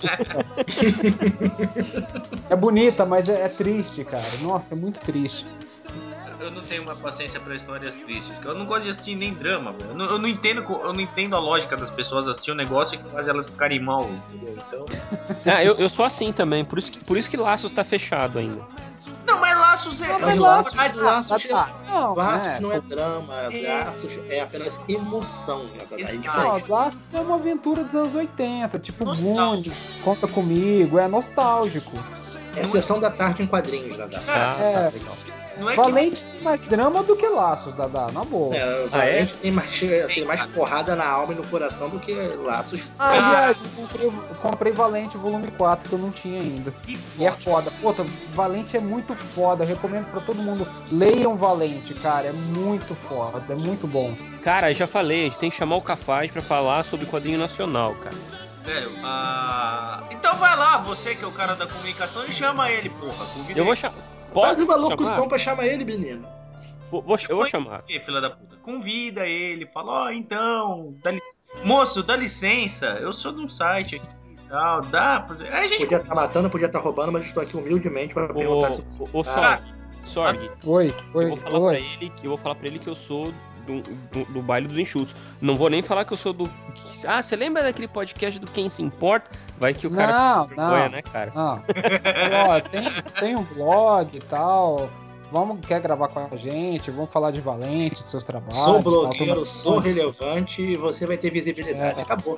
É bonita, mas é triste, cara. Nossa, é muito triste. Eu não tenho uma paciência pra histórias tristes. Eu não gosto de assistir nem drama, velho. Eu não entendo a lógica das pessoas assistir um negócio que faz elas ficarem mal, entendeu? Então... eu sou assim também, por isso que Laços tá fechado ainda. Não, mas Laços é... Mas Laços não é drama, Laços é apenas emoção, é diferente. Laços é uma aventura dos anos 80, tipo Goonies, Conta Comigo, é nostálgico. É Sessão da Tarde em quadrinhos, Dadá. Tá, legal. Valente tem mais drama do que Laços, Dadá, na boa. Valente tem mais porrada na alma e no coração do que Laços. Aliás, eu comprei Valente volume 4, que eu não tinha ainda. E é foda. Puta, Valente é muito foda. Eu recomendo pra todo mundo. Leiam Valente, cara. É muito foda, é muito bom. Cara, já falei, a gente tem que chamar o Cafaz pra falar sobre quadrinho nacional, cara. Velho, então vai lá, você que é o cara da comunicação, e chama ele, porra. Convida eu vou ele. chamar. Faz uma locução pra chamar ele, menino. Eu vou chamar. Filha da puta. Convida ele, fala, moço, dá licença, eu sou de um site aqui e tal, dá pra fazer. Aí a gente podia estar matando, podia estar roubando, mas estou aqui humildemente pra perguntar se... Sorg. Oi. Eu vou falar pra ele que eu sou do baile dos enxutos. Não vou nem falar que eu sou do... você lembra daquele podcast do Quem Se Importa? Vai que o cara... Não, né, cara? Não. Tem um blog e tal. Quer gravar com a gente? Vamos falar de Valente, de seus trabalhos. Sou blogueiro, sou relevante e você vai ter visibilidade. Acabou.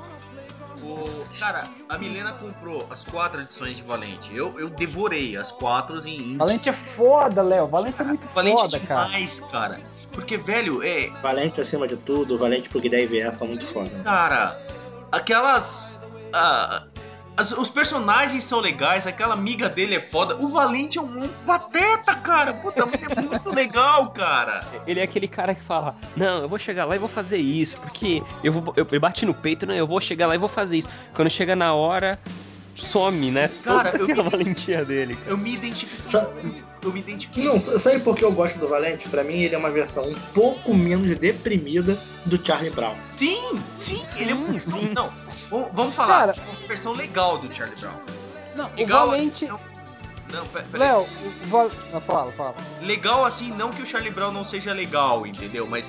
Cara, a Milena comprou as 4 edições de Valente. Eu devorei as 4 em... Valente é foda, Léo. Valente é muito foda, demais, cara. Porque, velho, Valente acima de tudo, Valente porque 10 VS são muito foda. Cara, aquelas... Os personagens são legais, aquela amiga dele é foda. O Valente é um pateta, cara. Puta, mas é muito legal, cara. Ele é aquele cara que fala, não, eu vou chegar lá e vou fazer isso, porque eu bati no peito, né? Eu vou chegar lá e vou fazer isso. Quando chega na hora, some, né? Cara, toda aquela valentia dele, cara. Eu me identifico. Eu me identifiquei. Não, sabe por que eu gosto do Valente? Pra mim ele é uma versão um pouco menos deprimida do Charlie Brown. Sim, ele é muito... Sim. Não, vamos falar. Cara, uma versão legal do Charlie Brown. Não, Legal, o Valente... Não, peraí. Léo, fala. Legal assim, não que o Charlie Brown não seja legal, entendeu? Mas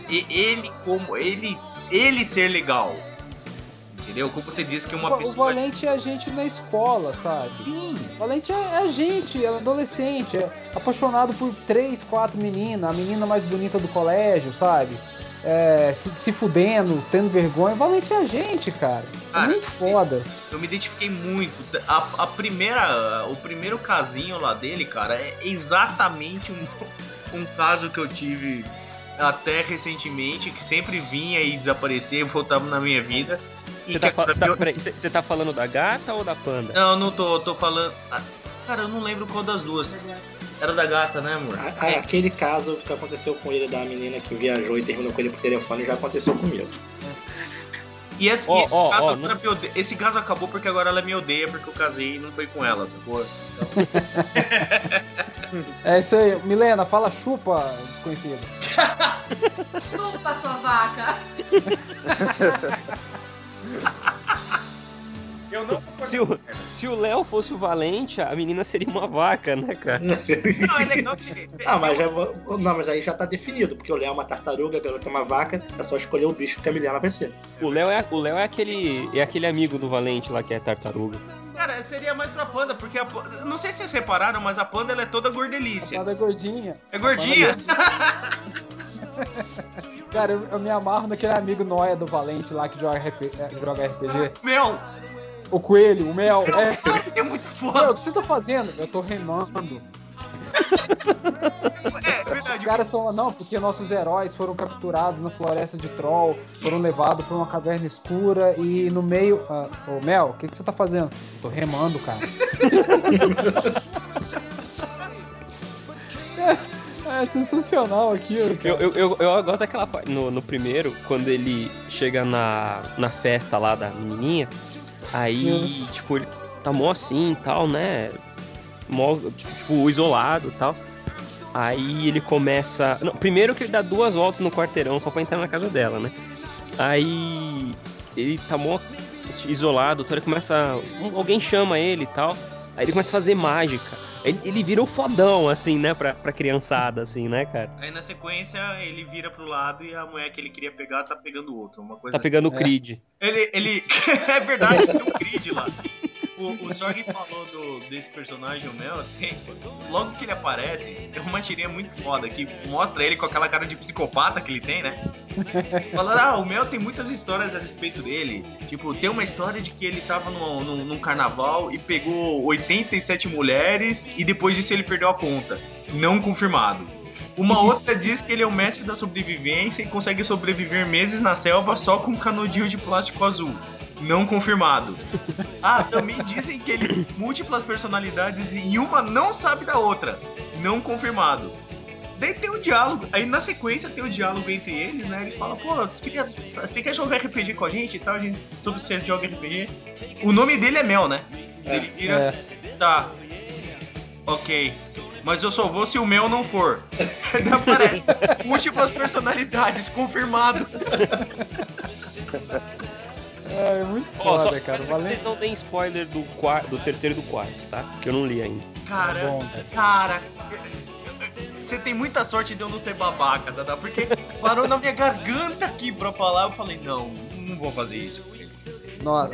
ele ser legal. Entendeu? Como você disse que uma pessoa... O Valente é a gente na escola, sabe? Sim. O Valente é a gente, é adolescente, é apaixonado por 3, 4 meninas, a menina mais bonita do colégio, sabe? Se fudendo, tendo vergonha. O Valente é a gente, cara. É muito foda. Eu me identifiquei muito. O primeiro casinho lá dele, cara, é exatamente um caso que eu tive até recentemente, que sempre vinha e desaparecia e voltava na minha vida. Você tá falando da gata ou da panda? Não tô falando... Cara, eu não lembro qual das duas. Era da gata, né, amor? Aquele caso que aconteceu com ele, da menina que viajou e terminou com ele por telefone, já aconteceu comigo. E esse caso acabou porque agora ela me odeia porque eu casei e não foi com ela, sacou? Então... É isso aí. Milena, fala chupa, desconhecido. Chupa, sua vaca. Eu não se o Léo fosse o Valente, a menina seria uma vaca, né, cara? Não, é legal que... mas aí já tá definido, porque o Léo é uma tartaruga, a garota é uma vaca, é só escolher o bicho que a Milena vai ser. O Léo é aquele amigo do Valente lá que é tartaruga. Cara, seria mais pra panda, porque não sei se vocês repararam, mas a panda ela é toda gordelícia. A panda é gordinha. É gordinha? Cara, eu me amarro naquele amigo Noia do Valente lá que joga RPG. Mel! O coelho, o Mel. É muito foda. Meu, o que você tá fazendo? Eu tô remando. É verdade. Os caras estão lá, não, porque nossos heróis foram capturados na floresta de Troll, foram levados pra uma caverna escura e no meio... Ô, Mel, o que você tá fazendo? Eu tô remando, cara. É sensacional aquilo, cara. Eu gosto daquela parte no primeiro, quando ele chega na festa lá da menininha, aí, tipo, ele tá mó assim e tal, né? Mó, tipo, isolado e tal. Aí ele começa... Não, primeiro que ele dá 2 voltas no quarteirão só pra entrar na casa dela, né? Aí ele tá mó isolado, então ele começa... Alguém chama ele e tal. Aí ele começa a fazer mágica. Ele vira o fodão, assim, né? Pra criançada, assim, né, cara? Aí na sequência ele vira pro lado e a mulher que ele queria pegar tá pegando outra. Uma coisa tá pegando o Creed. Ele... É verdade, tem um Creed lá. O Sorg falou desse personagem, o Mel, logo que ele aparece, tem uma tirinha muito foda que mostra ele com aquela cara de psicopata que ele tem, né? Falando, o Mel tem muitas histórias a respeito dele. Tipo, tem uma história de que ele tava num carnaval e pegou 87 mulheres e depois disso ele perdeu a conta. Não confirmado. Uma outra diz que ele é o mestre da sobrevivência e consegue sobreviver meses na selva só com um canudinho de plástico azul. Não confirmado. Também dizem que ele tem múltiplas personalidades e uma não sabe da outra. Não confirmado. Daí tem um diálogo, aí na sequência tem um diálogo entre eles, né? Eles falam, você quer jogar RPG com a gente e tal? Sobre se você joga RPG. O nome dele é Mel, né? Ele vira, tá, ok, mas eu só vou se o Mel não for. Aparece múltiplas personalidades, confirmado. É muito foda, cara. Só vocês não deem spoiler do terceiro e do quarto, tá? Que eu não li ainda. Cara, você tem muita sorte de eu não ser babaca, Dada, porque parou na minha garganta aqui pra falar, eu falei, não vou fazer isso. Nossa,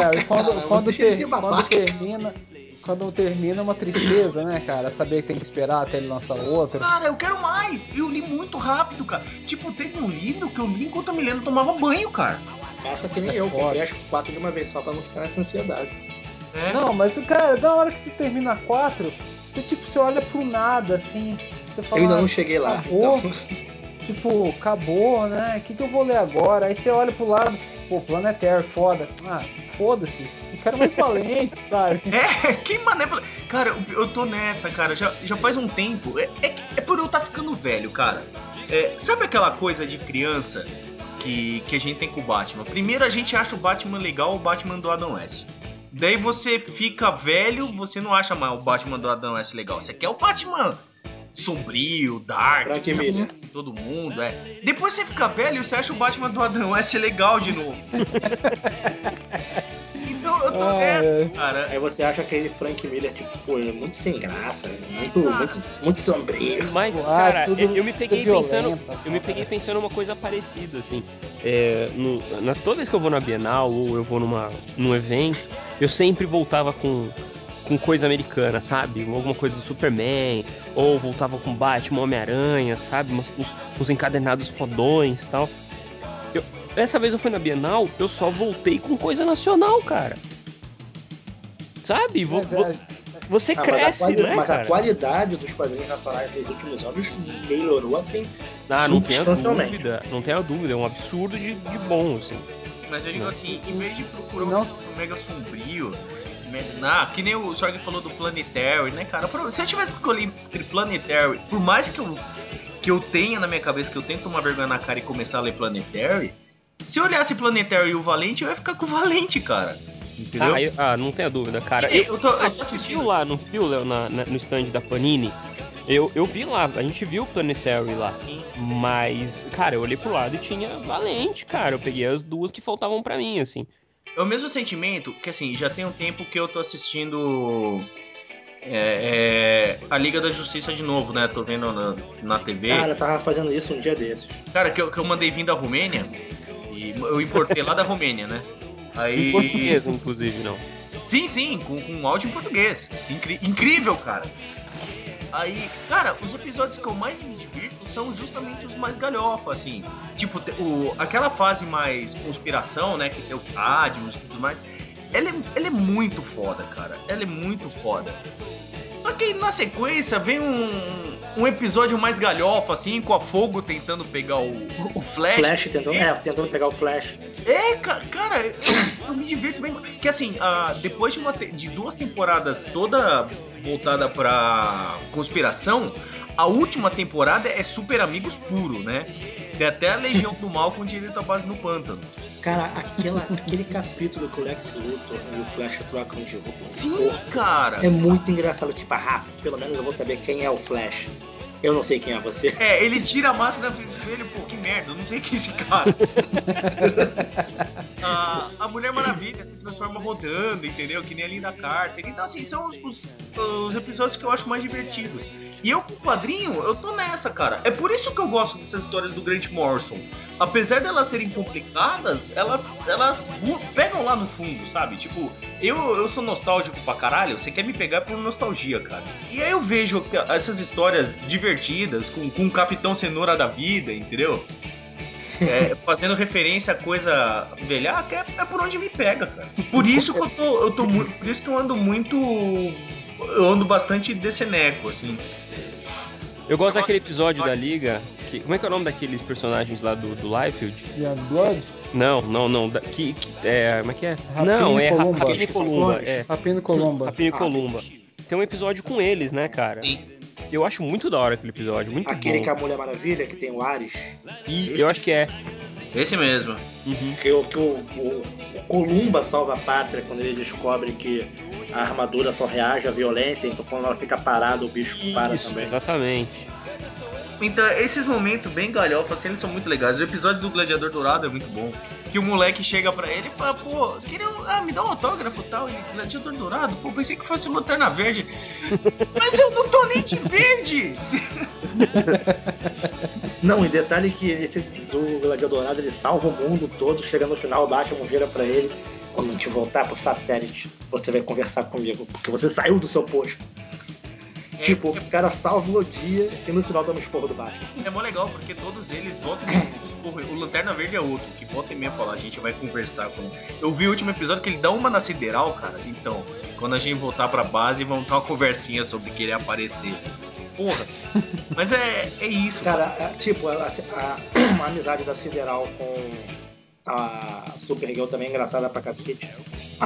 quando termina é uma tristeza, né, cara? Saber que tem que esperar até ele lançar outra. Cara, eu quero mais. Eu li muito rápido, cara. Tipo, teve um livro que eu li enquanto a Milena tomava banho, cara. Faça que nem eu, comprei as 4 de uma vez só pra não ficar nessa ansiedade. Não, mas, cara, na hora que você termina a 4, você olha pro nada, assim. Você fala, eu ainda não cheguei lá, acabou, então... Tipo, acabou, né? O que eu vou ler agora? Aí você olha pro lado, pô, Planetário, foda. Foda-se. cara mais valente, sabe? Que mané. Cara, eu tô nessa, cara, já faz um tempo. É por eu estar ficando velho, cara. Sabe aquela coisa de criança que a gente tem com o Batman? Primeiro a gente acha o Batman legal, o Batman do Adam West. Daí você fica velho, você não acha mais o Batman do Adam West legal. Você quer o Batman sombrio, dark, Frank Miller. todo mundo, Depois você fica velho e você acha o Batman do Adam West legal de novo. Então eu tô nessa, cara. Aí você acha aquele Frank Miller que, pô, é muito sem graça, muito sombrio. Mas, cara, eu me peguei pensando uma coisa parecida, assim. Toda vez que eu vou na Bienal ou eu vou num evento, eu sempre voltava com coisa americana, sabe? Alguma coisa do Superman, ou voltava com Batman, Homem-Aranha, sabe? Uns encadernados fodões e tal. Dessa vez eu fui na Bienal, eu só voltei com coisa nacional, cara. Sabe? Você cresce, né, mas cara? a qualidade dos quadrinhos nacionais nos últimos anos melhorou, assim, substancialmente. Não tenha dúvida, é um absurdo de bom, assim. Mas eu digo assim, em vez de procurar um mega sombrio, que nem o Sorg falou do Planetary, né, cara? Se eu tivesse que escolher entre Planetary, por mais que eu tenha na minha cabeça que eu tento tomar vergonha na cara e começar a ler Planetary, se eu olhasse Planetary e o Valente, eu ia ficar com o Valente, cara. Entendeu? Não tenha dúvida, cara. A gente viu lá, não viu, Léo, no stand da Panini? Eu vi lá, a gente viu o Planetary lá. Sim. Mas, cara, eu olhei pro lado e tinha Valente, cara. Eu peguei as duas que faltavam pra mim, assim. É o mesmo sentimento que, assim, já tem um tempo que eu tô assistindo a Liga da Justiça de novo, né? Tô vendo na TV. Cara, eu tava fazendo isso um dia desses. Cara, que eu mandei vir da Romênia. E eu importei lá da Romênia, né? Aí... Em português, inclusive, não. Sim, com áudio em português. Incrível, cara. Aí, cara, os episódios que eu mais me divirto são justamente os mais galhofa, assim. Tipo, aquela fase mais conspiração, né? Que tem o Cadmus e tudo mais. Ela é muito foda, cara. Ela é muito foda. Só que aí, na sequência, vem um episódio mais galhofa, assim, com a Fogo tentando pegar o Flash. Tentando pegar o Flash. Cara, eu me divirto bem. Porque assim, depois de 2 temporadas toda voltada pra conspiração, a última temporada é Super Amigos puro, né? Tem até a Legião do Mal com direito à base no pântano. Cara, aquele capítulo que o Lex Luthor e o Flash trocam de roupa. Sim, cara. É muito engraçado. Tipo, pelo menos eu vou saber quem é o Flash. Eu não sei quem é você. Ele tira a máscara da frente do espelho, pô, que merda, eu não sei quem é esse cara. A Mulher Maravilha se transforma rodando, entendeu? Que nem a Linda Carter. Então, assim, são os episódios que eu acho mais divertidos. E eu, com o quadrinho, eu tô nessa, cara. É por isso que eu gosto dessas histórias do Grant Morrison. Apesar de elas serem complicadas, elas pegam lá no fundo, sabe? Tipo, eu sou nostálgico pra caralho, você quer me pegar por nostalgia, cara. E aí eu vejo essas histórias divertidas, com o Capitão Cenoura da vida, entendeu? Fazendo referência a coisa velhaca, é por onde me pega, cara. Por isso que por isso que eu ando muito. Eu ando bastante deceneco, assim. Eu gosto daquele episódio da Liga. Como é que é o nome daqueles personagens lá do Liefeld? Youngblood? Não. Como é que é? Rapina e Columba. Rapina e Columba. Rapina e Columba. Tem um episódio com eles, né, cara? Sim. Eu acho muito da hora aquele episódio, muito aquele bom. que a Mulher Maravilha, que tem o Ares. Eu acho que é. Esse mesmo. Uhum. Que o Columba salva a pátria quando ele descobre que a armadura só reage à violência, então quando ela fica parada, o bicho para também. Exatamente. Então, esses momentos bem galhofas, assim, eles são muito legais. O episódio do Gladiador Dourado é muito bom. Que o moleque chega pra ele e fala, pô, me dá um autógrafo e tal. Ele, Gladiador Dourado? Pô, pensei que fosse Lanterna Verde. Mas eu não tô nem de verde! Não, e detalhe que esse do Gladiador Dourado, ele salva o mundo todo, chega no final, o Batman vira pra ele, quando a gente voltar pro satélite, você vai conversar comigo, porque você saiu do seu posto. Tipo, o cara salva o dia e no final dá um esporro do Batman. É mó legal, porque todos eles voltam e esporro. O Lanterna Verde é outro, que volta e meia fala, a gente vai conversar com ele. Eu vi o último episódio que ele dá uma na Sideral, cara. Então, quando a gente voltar pra base, vamos ter uma conversinha sobre querer aparecer. Porra. Mas é isso. Cara, a amizade da Sideral com a Supergirl também é engraçada pra cacete.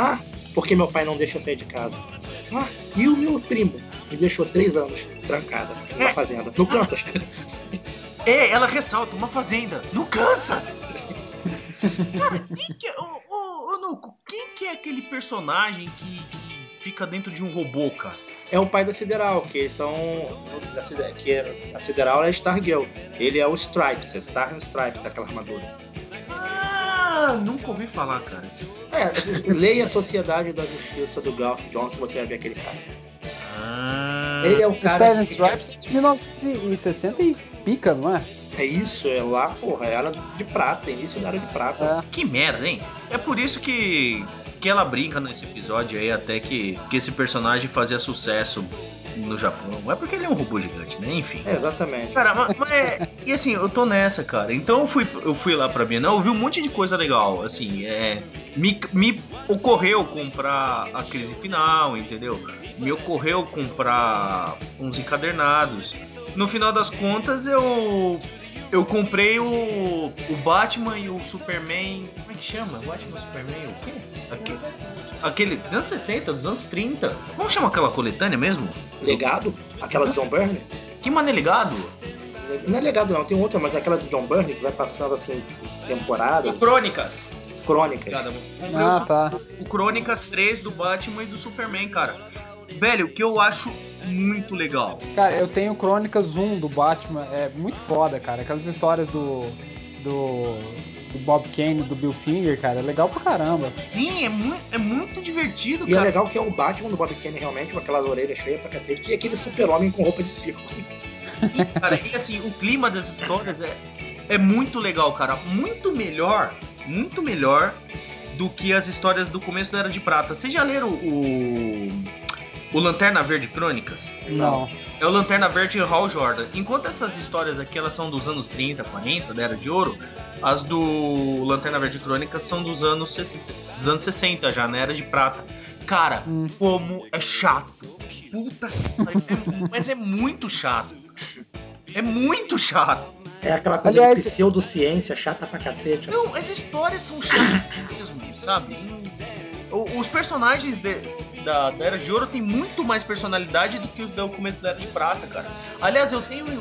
Porque meu pai não deixa eu sair de casa. Ah, e o meu primo me deixou 3 anos trancada numa fazenda, no Kansas. Ela ressalta, uma fazenda, no Kansas! Cara, Nuco, quem que é aquele personagem que fica dentro de um robô, cara? É o pai da Sideral, que eles são. A Sideral é a Stargirl. Ele é o Stripes, é Star and Stripes, aquela armadura. Nunca ouvi falar, cara. Leia a Sociedade da Justiça do Garth Jones, você vai ver aquele cara. Ele é o cara. Star and Stripes de 1960 e pica, não é? É isso, é lá, porra, era de prata, início da Era de Prata. Que merda, hein? É por isso que ela brinca nesse episódio aí, até que esse personagem fazia sucesso no Japão. É porque ele é um robô gigante, né? Enfim. Exatamente. Cara, e assim, eu tô nessa, cara. Então eu fui lá pra Bienal, eu vi um monte de coisa legal. Assim, me ocorreu comprar a Crise Final, entendeu? Me ocorreu comprar uns encadernados. No final das contas, eu comprei o Batman e o Superman. Como é que chama? Batman e Superman, o quê? Aquele dos anos 60, dos anos 30. Como chama aquela coletânea mesmo? Legado? Aquela do John Byrne? Que mané Legado? Não é Legado não, tem outra, mas é aquela do John Byrne que vai passando assim, temporadas. Crônicas. Tá. O Crônicas 3 do Batman e do Superman, cara. Velho, que eu acho muito legal. Cara, eu tenho Crônicas 1 do Batman, é muito foda, cara. Aquelas histórias do Bob Kane, do Bill Finger, cara, é legal pra caramba. Sim, é muito divertido, cara. E é legal que é o Batman do Bob Kane realmente, com aquelas orelhas cheias pra cacete, e aquele super-homem com roupa de circo. Sim, cara, e assim, o clima das histórias é muito legal, cara. Muito melhor do que as histórias do começo da Era de Prata. Vocês já leram o Lanterna Verde Crônicas? Não. É o Lanterna Verde e Hal Jordan. Enquanto essas histórias aqui elas são dos anos 30, 40, da Era de Ouro, as do Lanterna Verde Crônicas são dos anos 60 já, na Era de Prata. Cara, como é chato. Puta que mas é muito chato. É muito chato. É aquela coisa de pseudociência chata pra cacete. Não, as histórias são chatas mesmo, sabe? Os personagens da Era de Ouro tem muito mais personalidade do que os do começo da Era de Prata, cara. Aliás, eu tenho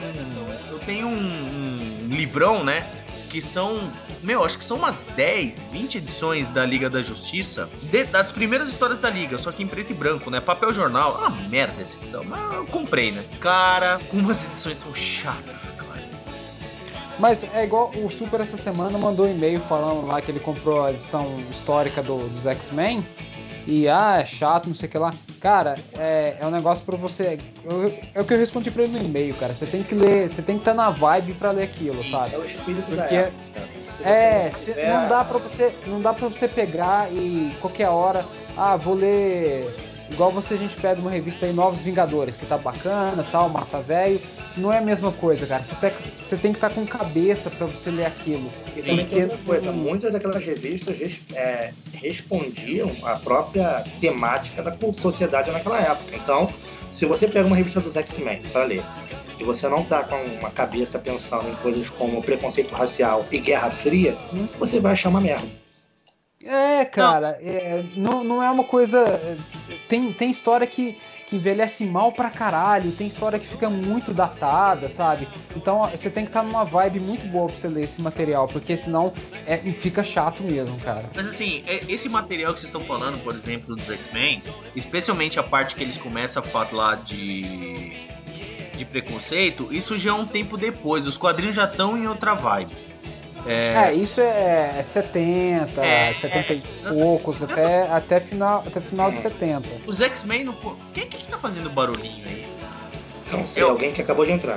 um livrão, né? Que são, acho que são umas 10, 20 edições da Liga da Justiça, das primeiras histórias da Liga, só que em preto e branco, né? Papel jornal, uma merda essa edição, mas eu comprei, né? Cara, como as edições são chatas, cara. Mas é igual o Super essa semana mandou um e-mail falando lá que ele comprou a edição histórica dos X-Men. E é chato, não sei o que lá. Cara, é um negócio pra você. É o que eu respondi pra ele no e-mail, cara. Você tem que ler, você tem que estar na vibe pra ler aquilo, sabe? É o espírito da Porque época. Não dá pra você pegar e qualquer hora, vou ler. Igual a gente pega uma revista aí, Novos Vingadores, que tá bacana, tal, massa velho. Não é a mesma coisa, cara. Você tem que estar com cabeça pra você ler aquilo. E também tem outra coisa, muitas daquelas revistas respondiam à própria temática da sociedade naquela época. Então, se você pega uma revista dos X-Men pra ler, e você não tá com uma cabeça pensando em coisas como preconceito racial e Guerra Fria, você vai achar uma merda. Cara, não é uma coisa. Tem história que envelhece mal pra caralho, tem história que fica muito datada, sabe? Então você tem que estar numa vibe muito boa pra você ler esse material, porque senão fica chato mesmo, cara. Mas assim, esse material que vocês estão falando, por exemplo, dos X-Men, especialmente a parte que eles começam a falar de preconceito, isso já é um tempo depois, os quadrinhos já estão em outra vibe. Isso é 70, 70 e poucos, até final de 70. Os X-Men não. Quem tá fazendo barulhinho aí? Eu não sei, alguém que acabou de entrar.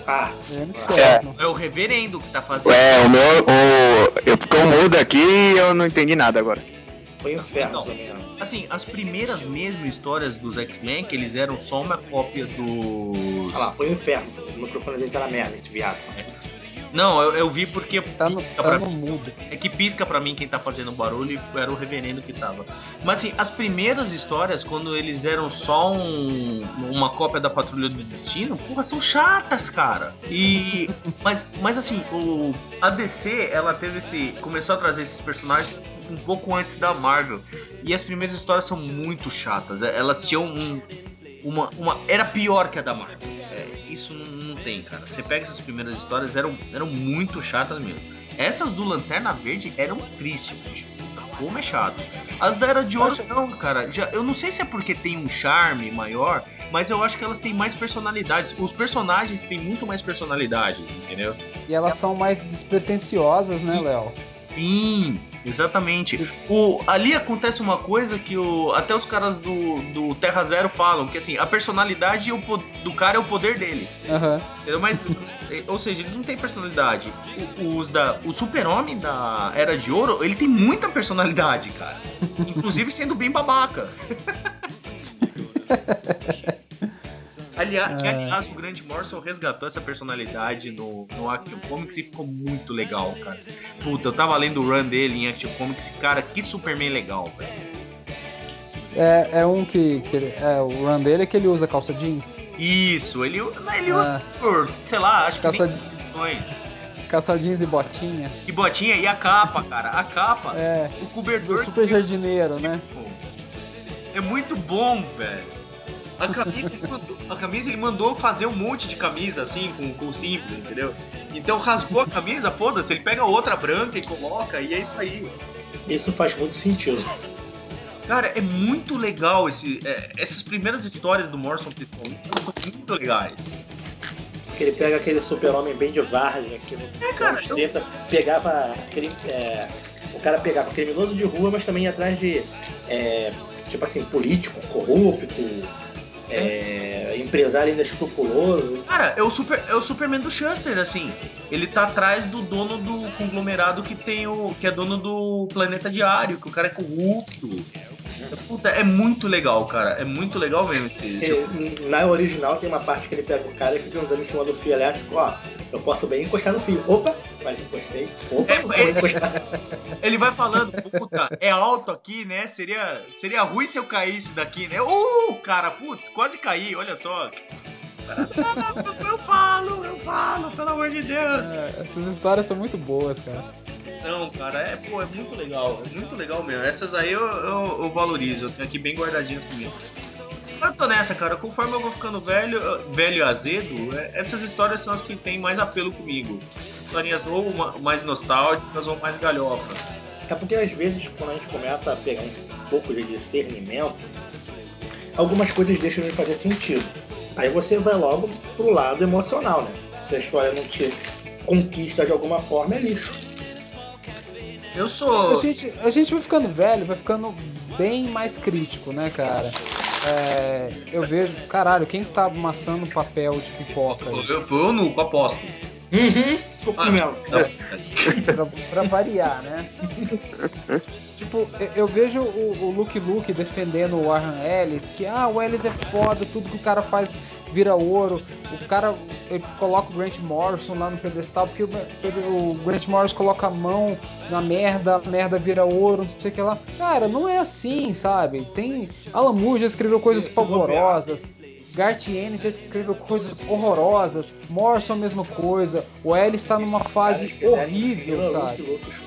É o reverendo que tá fazendo. Eu ficou mudo aqui e eu não entendi nada agora. Foi um inferno também. Assim, as primeiras mesmo histórias dos X-Men, que eles eram só uma cópia do. Ah lá, foi um inferno. O microfone dele tá na merda, esse viado. Não, eu vi porque tá no mudo. É que pisca pra mim quem tá fazendo barulho e era o reverendo que tava. Mas assim, as primeiras histórias, quando eles eram só uma cópia da Patrulha do Destino, porra, são chatas, cara. Mas assim, a DC, ela começou a trazer esses personagens um pouco antes da Marvel. E as primeiras histórias são muito chatas. Elas tinham era pior que a da Marvel. Isso não tem, cara. Você pega essas primeiras histórias, eram muito chatas mesmo. Essas do Lanterna Verde eram tristes, bicho. Como é chato. As da Era de Ouro não, cara. Eu não sei se é porque tem um charme maior, mas eu acho que elas têm mais personalidades. Os personagens têm muito mais personalidade, entendeu? E elas são mais despretensiosas, né, Léo? Sim, exatamente. Ali acontece uma coisa que até os caras do Terra Zero falam, que assim, a personalidade do cara é o poder dele. Uhum. Mas, ou seja, eles não têm personalidade. O Super-Homem da Era de Ouro, ele tem muita personalidade, cara. Inclusive sendo bem babaca. Aliás, o Grant Morrison resgatou essa personalidade no Action Comics e ficou muito legal, cara. Puta, eu tava lendo o run dele em Action Comics, cara, que Superman legal, velho. É um que o run dele é que ele usa calça jeans. Isso, ele usa por, sei lá, acho calça que nem calça jeans e botinha. E botinha, e a capa, cara. A capa, o cobertor... Super jardineiro, né? É muito bom, velho. A camisa ele mandou fazer um monte de camisa assim, com simples, entendeu? Então rasgou a camisa, foda-se, ele pega outra branca e coloca, e é isso aí. Isso faz muito sentido. Cara, é muito legal essas primeiras histórias do Morrison, principalmente, são muito legais. Porque ele pega aquele super-homem bem de várzea, que no anos 30 pegava o cara pegava criminoso de rua, mas também ia atrás de tipo assim, político, corrupto, empresário inescrupuloso. Cara, é o Superman do Shuster, assim. Ele tá atrás do dono do conglomerado que é dono do Planeta Diário, que o cara é corrupto. Puta, é muito legal, cara. É muito legal mesmo. Na original tem uma parte que ele pega o cara e fica andando em cima do fio elétrico. Ó, eu posso bem encostar no fio. Opa, mas encostei. Opa, não vou encostar. Ele vai falando, puta, é alto aqui, né? Seria ruim se eu caísse daqui, né? Cara, putz, quase caí, olha só. Eu falo, pelo amor de Deus. Essas histórias são muito boas, cara. Não, cara, é muito legal mesmo. Essas aí eu valorizo, eu tenho aqui bem guardadinhas comigo. Eu tô nessa, cara, conforme eu vou ficando velho e azedo, essas histórias são as que têm mais apelo comigo. Historinhas ou mais nostálgicas ou mais galhofa. É porque às vezes, quando a gente começa a pegar um pouco de discernimento, algumas coisas deixam de fazer sentido. Aí você vai logo pro lado emocional, né? Se a história não te conquista de alguma forma, é lixo. Eu sou... A gente vai ficando velho, vai ficando bem mais crítico, né, cara? Eu vejo... Caralho, quem tá amassando papel de pipoca aí? Eu nunca aposto. Sou primeiro. Pra variar, né? Tipo, eu vejo o Luke defendendo o Warren Ellis, que o Ellis é foda, tudo que o cara faz vira ouro. O cara, ele coloca o Grant Morrison lá no pedestal, porque o Grant Morrison coloca a mão na merda, a merda vira ouro, não sei o que lá. Cara, não é assim, sabe? Alan Moore já escreveu coisas pavorosas. Garth Ennis já escreveu coisas horrorosas. Morrison a mesma coisa. O Ellis está numa fase horrível, sabe?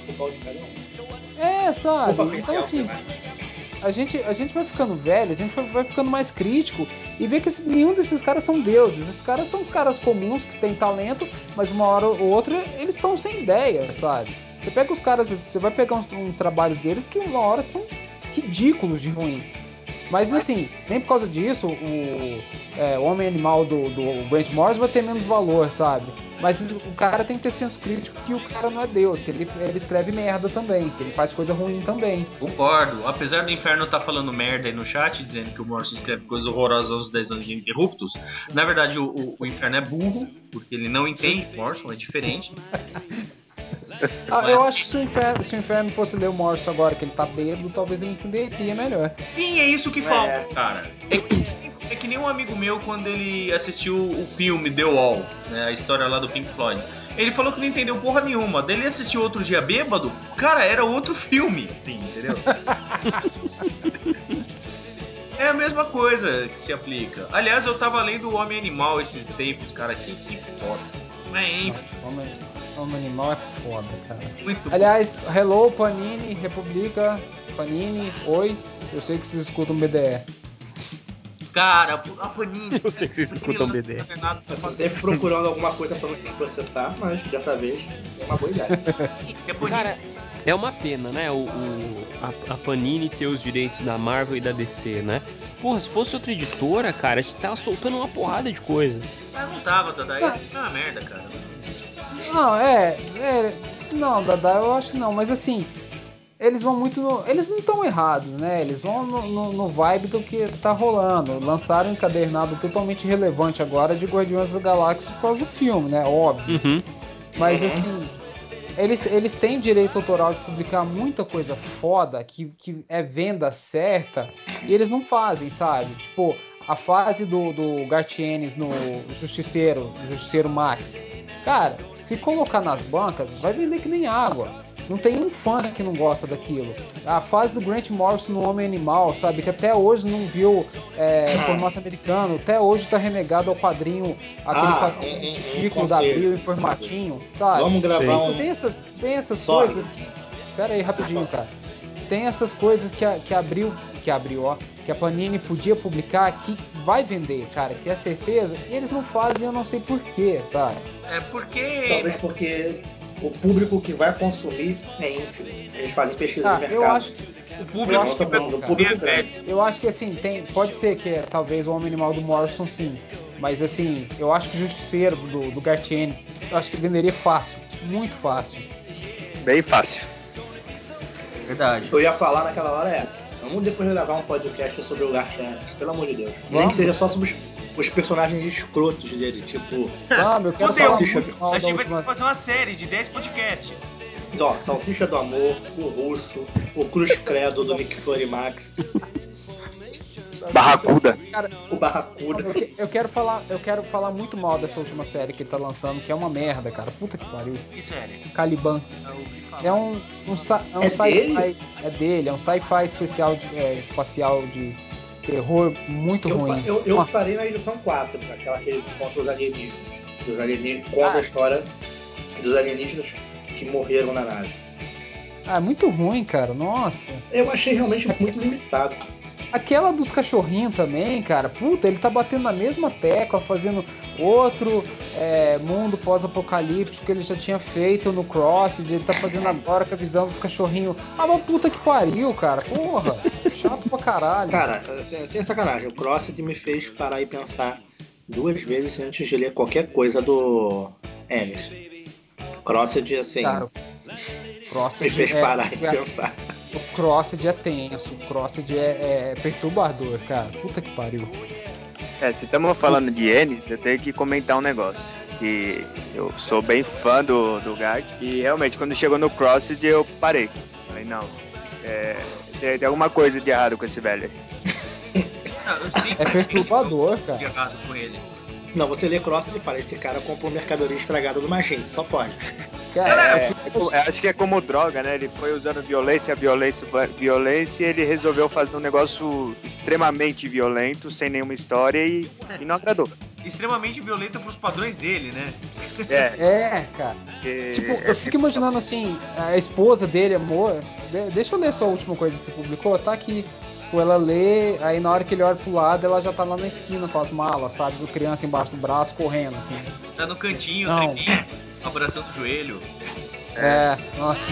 Sabe? Então assim, a gente vai ficando velho, a gente vai ficando mais crítico e vê que nenhum desses caras são deuses. Esses caras são caras comuns que têm talento, mas uma hora ou outra eles estão sem ideia, sabe? Você pega os caras, você vai pegar uns trabalhos deles que uma hora são ridículos de ruim. Mas assim, nem por causa disso o Homem-Animal do Grant Morrison vai ter menos valor, sabe? Mas o cara tem que ter senso crítico que o cara não é Deus, que ele escreve merda também, que ele faz coisa ruim também. Concordo. Apesar do Inferno estar falando merda aí no chat, dizendo que o Morrison escreve coisas horrorosas aos 10 anos interruptos, na verdade o Inferno é burro, porque ele não entende Morrison, é diferente. Eu acho que se o Inferno fosse ler o Morrison agora, que ele tá bêbado, talvez ele entenderia melhor. Sim, é isso que falta, cara. É que nem um amigo meu, quando ele assistiu o filme The Wall, né, a história lá do Pink Floyd. Ele falou que não entendeu porra nenhuma. Daí ele assistiu outro dia bêbado, cara, era outro filme, assim, entendeu? É a mesma coisa que se aplica. Aliás, eu tava lendo o Homem-Animal esses tempos, cara, que foda. Homem Animal é foda, cara. Muito Aliás, hello, Panini, República, Panini, oi, eu sei que vocês escutam BDE. Cara, a Panini... Eu sei que vocês escutam BD. Eu tô sempre procurando alguma coisa pra nos processar, mas dessa vez é uma boa ideia. Cara, é uma pena, né? A Panini ter os direitos da Marvel e da DC, né? Porra, se fosse outra editora, cara, a gente tava soltando uma porrada de coisa. Mas não tava, Dada. Isso é uma merda, cara. Não, não, Dada, eu acho que não, mas assim, eles vão muito eles não estão errados, né? Eles vão no vibe do que tá rolando. Lançaram um encadernado totalmente relevante agora de Guardiões da Galáxia por causa do filme, né? Óbvio. Uhum. Mas assim, eles têm direito autoral de publicar muita coisa foda que é venda certa e eles não fazem, sabe? Tipo, a fase do Gartienes no Justiceiro Max. Cara, se colocar nas bancas, vai vender que nem água. Não tem um fã que não gosta daquilo. A fase do Grant Morrison no Homem Animal, sabe? Que até hoje não viu formato americano. Até hoje tá renegado ao quadrinho, aquele quadrinho ciclo da Abril em formatinho, sabe? Vamos gravar um... Tem essas coisas que... Pera aí, rapidinho, cara. Tem essas coisas que a Panini podia publicar que vai vender, cara, que é certeza, e eles não fazem, eu não sei porquê, sabe? É porque... Talvez porque o público que vai consumir é ínfimo. Eles fazem pesquisa de mercado. Eu acho O público que vai do público grande. Eu acho que assim, pode ser que talvez o Homem Animal do Morrison sim, mas assim, eu acho que o Justiceiro do Gartienes, eu acho que venderia fácil, muito fácil. Bem fácil. Verdade. Eu ia falar naquela hora vamos depois gravar um podcast sobre o Gartienes, pelo amor de Deus. Nem que seja só sobre os personagens escrotos dele, tipo... eu quero falar muito mal a da gente última... vai fazer uma série de 10 podcasts. Ó, Salsicha do Amor, o Russo, o Cruz Credo do Nick Fury Max. Barracuda. Cara, o Barracuda. Eu quero falar muito mal dessa última série que ele tá lançando, que é uma merda, cara. Puta que pariu. Que série? Caliban. É um sci-fi. É dele, é um sci-fi espacial de terror muito ruim. Eu parei na edição 4, aquela que ele conta os alienígenas. Conta a história dos alienígenas que morreram na nave. É muito ruim, cara. Nossa. Eu achei realmente muito limitado. Aquela dos cachorrinhos também, cara. Puta, ele tá batendo na mesma tecla, fazendo outro mundo pós-apocalíptico que ele já tinha feito no Crossed. Ele tá fazendo agora com a visão dos cachorrinhos. Mas puta que pariu, cara. Porra. Chato pra caralho. Cara, sem sacanagem. O Crossed me fez parar e pensar 2 vezes antes de ler qualquer coisa do Ennis. Crossed, assim... Cara, me fez parar e pensar. O Crossed é tenso, o Crossed é perturbador, cara. Puta que pariu. Se estamos falando de Ennis, eu tenho que comentar um negócio. Que eu sou bem fã do Gart. E realmente, quando chegou no Crossed, eu parei. Falei, não. Tem alguma coisa de errado com esse velho aí. É perturbador, cara. De errado com ele. Não, você lê Crossed e fala, esse cara comprou mercadoria estragada do Machine, só pode. Cara, acho que é como droga, né? Ele foi usando violência e ele resolveu fazer um negócio extremamente violento, sem nenhuma história e não agradou. Extremamente violento pros padrões dele, né? Cara. Tipo, eu fico imaginando assim, a esposa dele, amor. Deixa eu ler só a última coisa que você publicou, tá aqui. Ela lê, aí na hora que ele olha pro lado, ela já tá lá na esquina com as malas, sabe? Com criança embaixo do braço, correndo, assim. Tá no cantinho, abraçando o joelho. Nossa.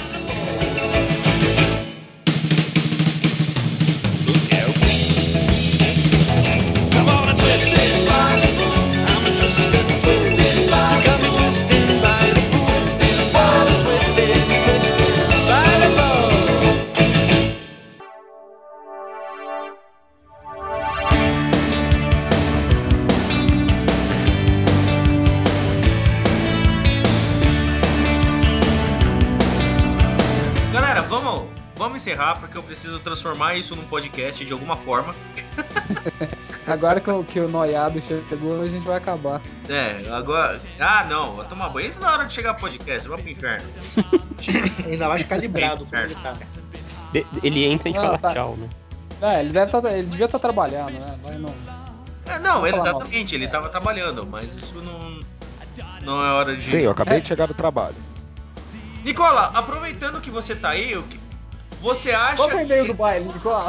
Galera, vamos encerrar porque eu preciso transformar isso num podcast de alguma forma. Agora que o noiado chegou, a gente vai acabar. Agora... não, vou tomar banho. Isso na hora de chegar ao podcast, vamos pro inferno. Ainda mais calibrado como ele tá. Ele entra e a gente fala tchau, né? Ele devia estar trabalhando, né? Vai não. Não, exatamente, ele tava trabalhando, mas isso não... Não é hora de... Sim, eu acabei de chegar do trabalho. Nicola, aproveitando que você tá aí, você acha... Qual que é o e-mail do baile, Nicola?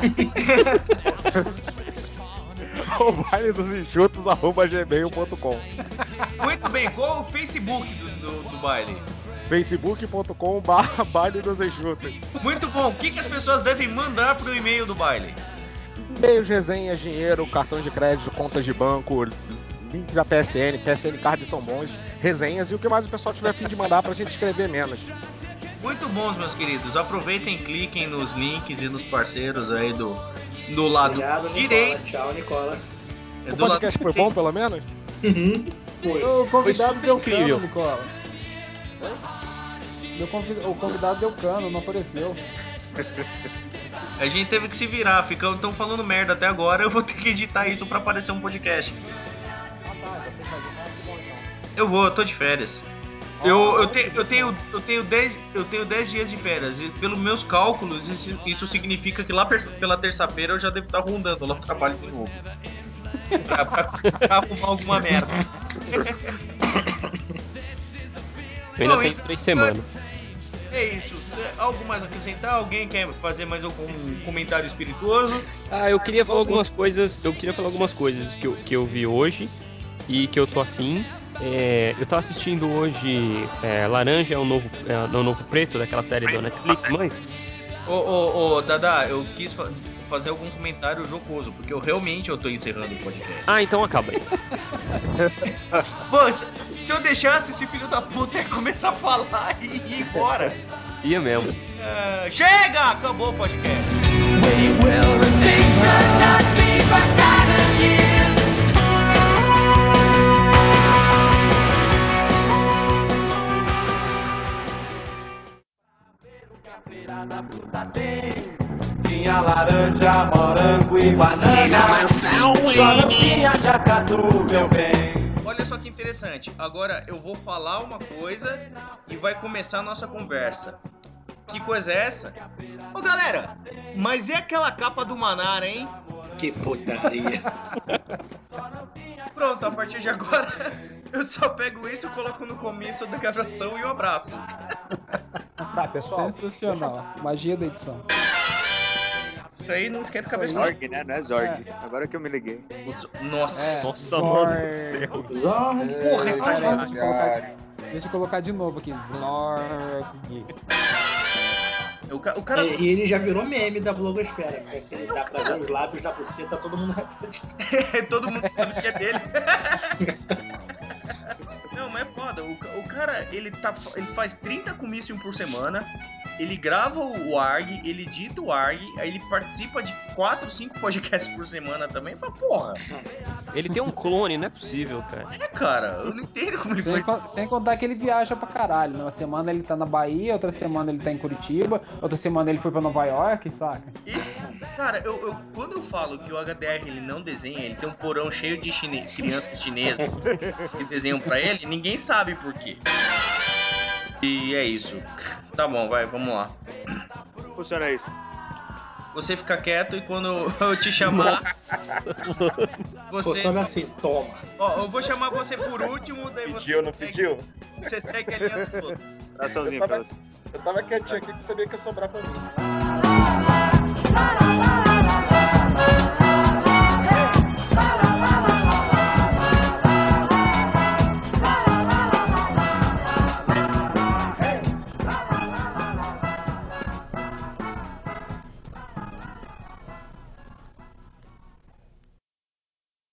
O baile dos enxutos @gmail.com. Muito bem, qual o Facebook do baile? facebook.com/baile dos enxutos. Muito bom, o que as pessoas devem mandar pro e-mail do baile? E-mails, resenhas, dinheiro, cartões de crédito, contas de banco, link da PSN Cards são bons, resenhas e o que mais o pessoal tiver a fim de mandar pra gente escrever menos. Muito bons, meus queridos. Aproveitem, cliquem nos links e nos parceiros aí do lado Obrigado, direito. Nicola. Tchau, Nicola. O podcast foi bom, pelo menos? Foi. O convidado deu incrível. cano, Nicola. O convidado deu cano, não apareceu. A gente teve que se virar, estão falando merda até agora, eu vou ter que editar isso pra aparecer um podcast. Eu tô de férias. Eu tenho 10 dias de férias e pelos meus cálculos isso significa que lá pela terça-feira eu já devo estar rondando lá o trabalho de novo. pra arrumar alguma merda. Eu ainda tenho 3 semanas. É isso. Algo mais a acrescentar? Alguém quer fazer mais algum comentário espirituoso? Eu queria falar algumas coisas. Que eu vi hoje e que eu tô afim. Eu tava assistindo hoje Laranja é o novo preto, daquela série da Netflix, mãe. Ô, Dada, eu quis fazer algum comentário jocoso, porque eu tô encerrando o podcast. Então acaba aí. Pô, se eu deixasse esse filho da puta ia começar a falar e ir embora. Ia mesmo. Chega! Acabou o podcast. Tinha laranja, morango e banana. Tinha jacatu, meu bem. Olha só que interessante. Agora eu vou falar uma coisa e vai começar a nossa conversa. Que coisa é essa? Ô galera, mas e aquela capa do Manara, hein? Que putaria. Pronto, a partir de agora eu só pego isso, coloco no começo da gravação e um abraço. Tá, pessoal. Sensacional. Magia da edição. Isso aí não esquenta a cabeça. Zorg, né? Não é Zorg. Agora que eu me liguei. Nossa, mano do céu. Zorg. Porra, esse Deixa eu colocar de novo aqui. Zorg. O cara... E ele já virou meme da blogosfera, porque ele dá pra ver os lábios da buceta, todo mundo todo mundo sabe que é dele. Não, mas é foda. O cara, ele faz 30 comícios por semana. Ele grava o ARG, ele edita o ARG, aí ele participa de 4, 5 podcasts por semana também. Mas porra. Ele tem um clone, não é possível, cara. Cara, eu não entendo como ele faz. Sem contar que ele viaja pra caralho. Uma semana ele tá na Bahia, outra semana ele tá em Curitiba, outra semana ele foi pra Nova York, saca? Cara, quando eu falo que o HDR ele não desenha, ele tem um porão cheio de crianças chinesas que desenham pra ele, ninguém sabe por quê. E é isso. Tá bom, vamos lá. Como funciona isso? Você fica quieto e quando eu te chamar... Nossa, funciona assim, toma. Ó, eu vou chamar você por último, daí você... Pediu, não pediu? Você segue ali antes do outro. Abraçãozinho pra vocês. Eu tava quietinho aqui que eu sabia que ia sobrar pra mim.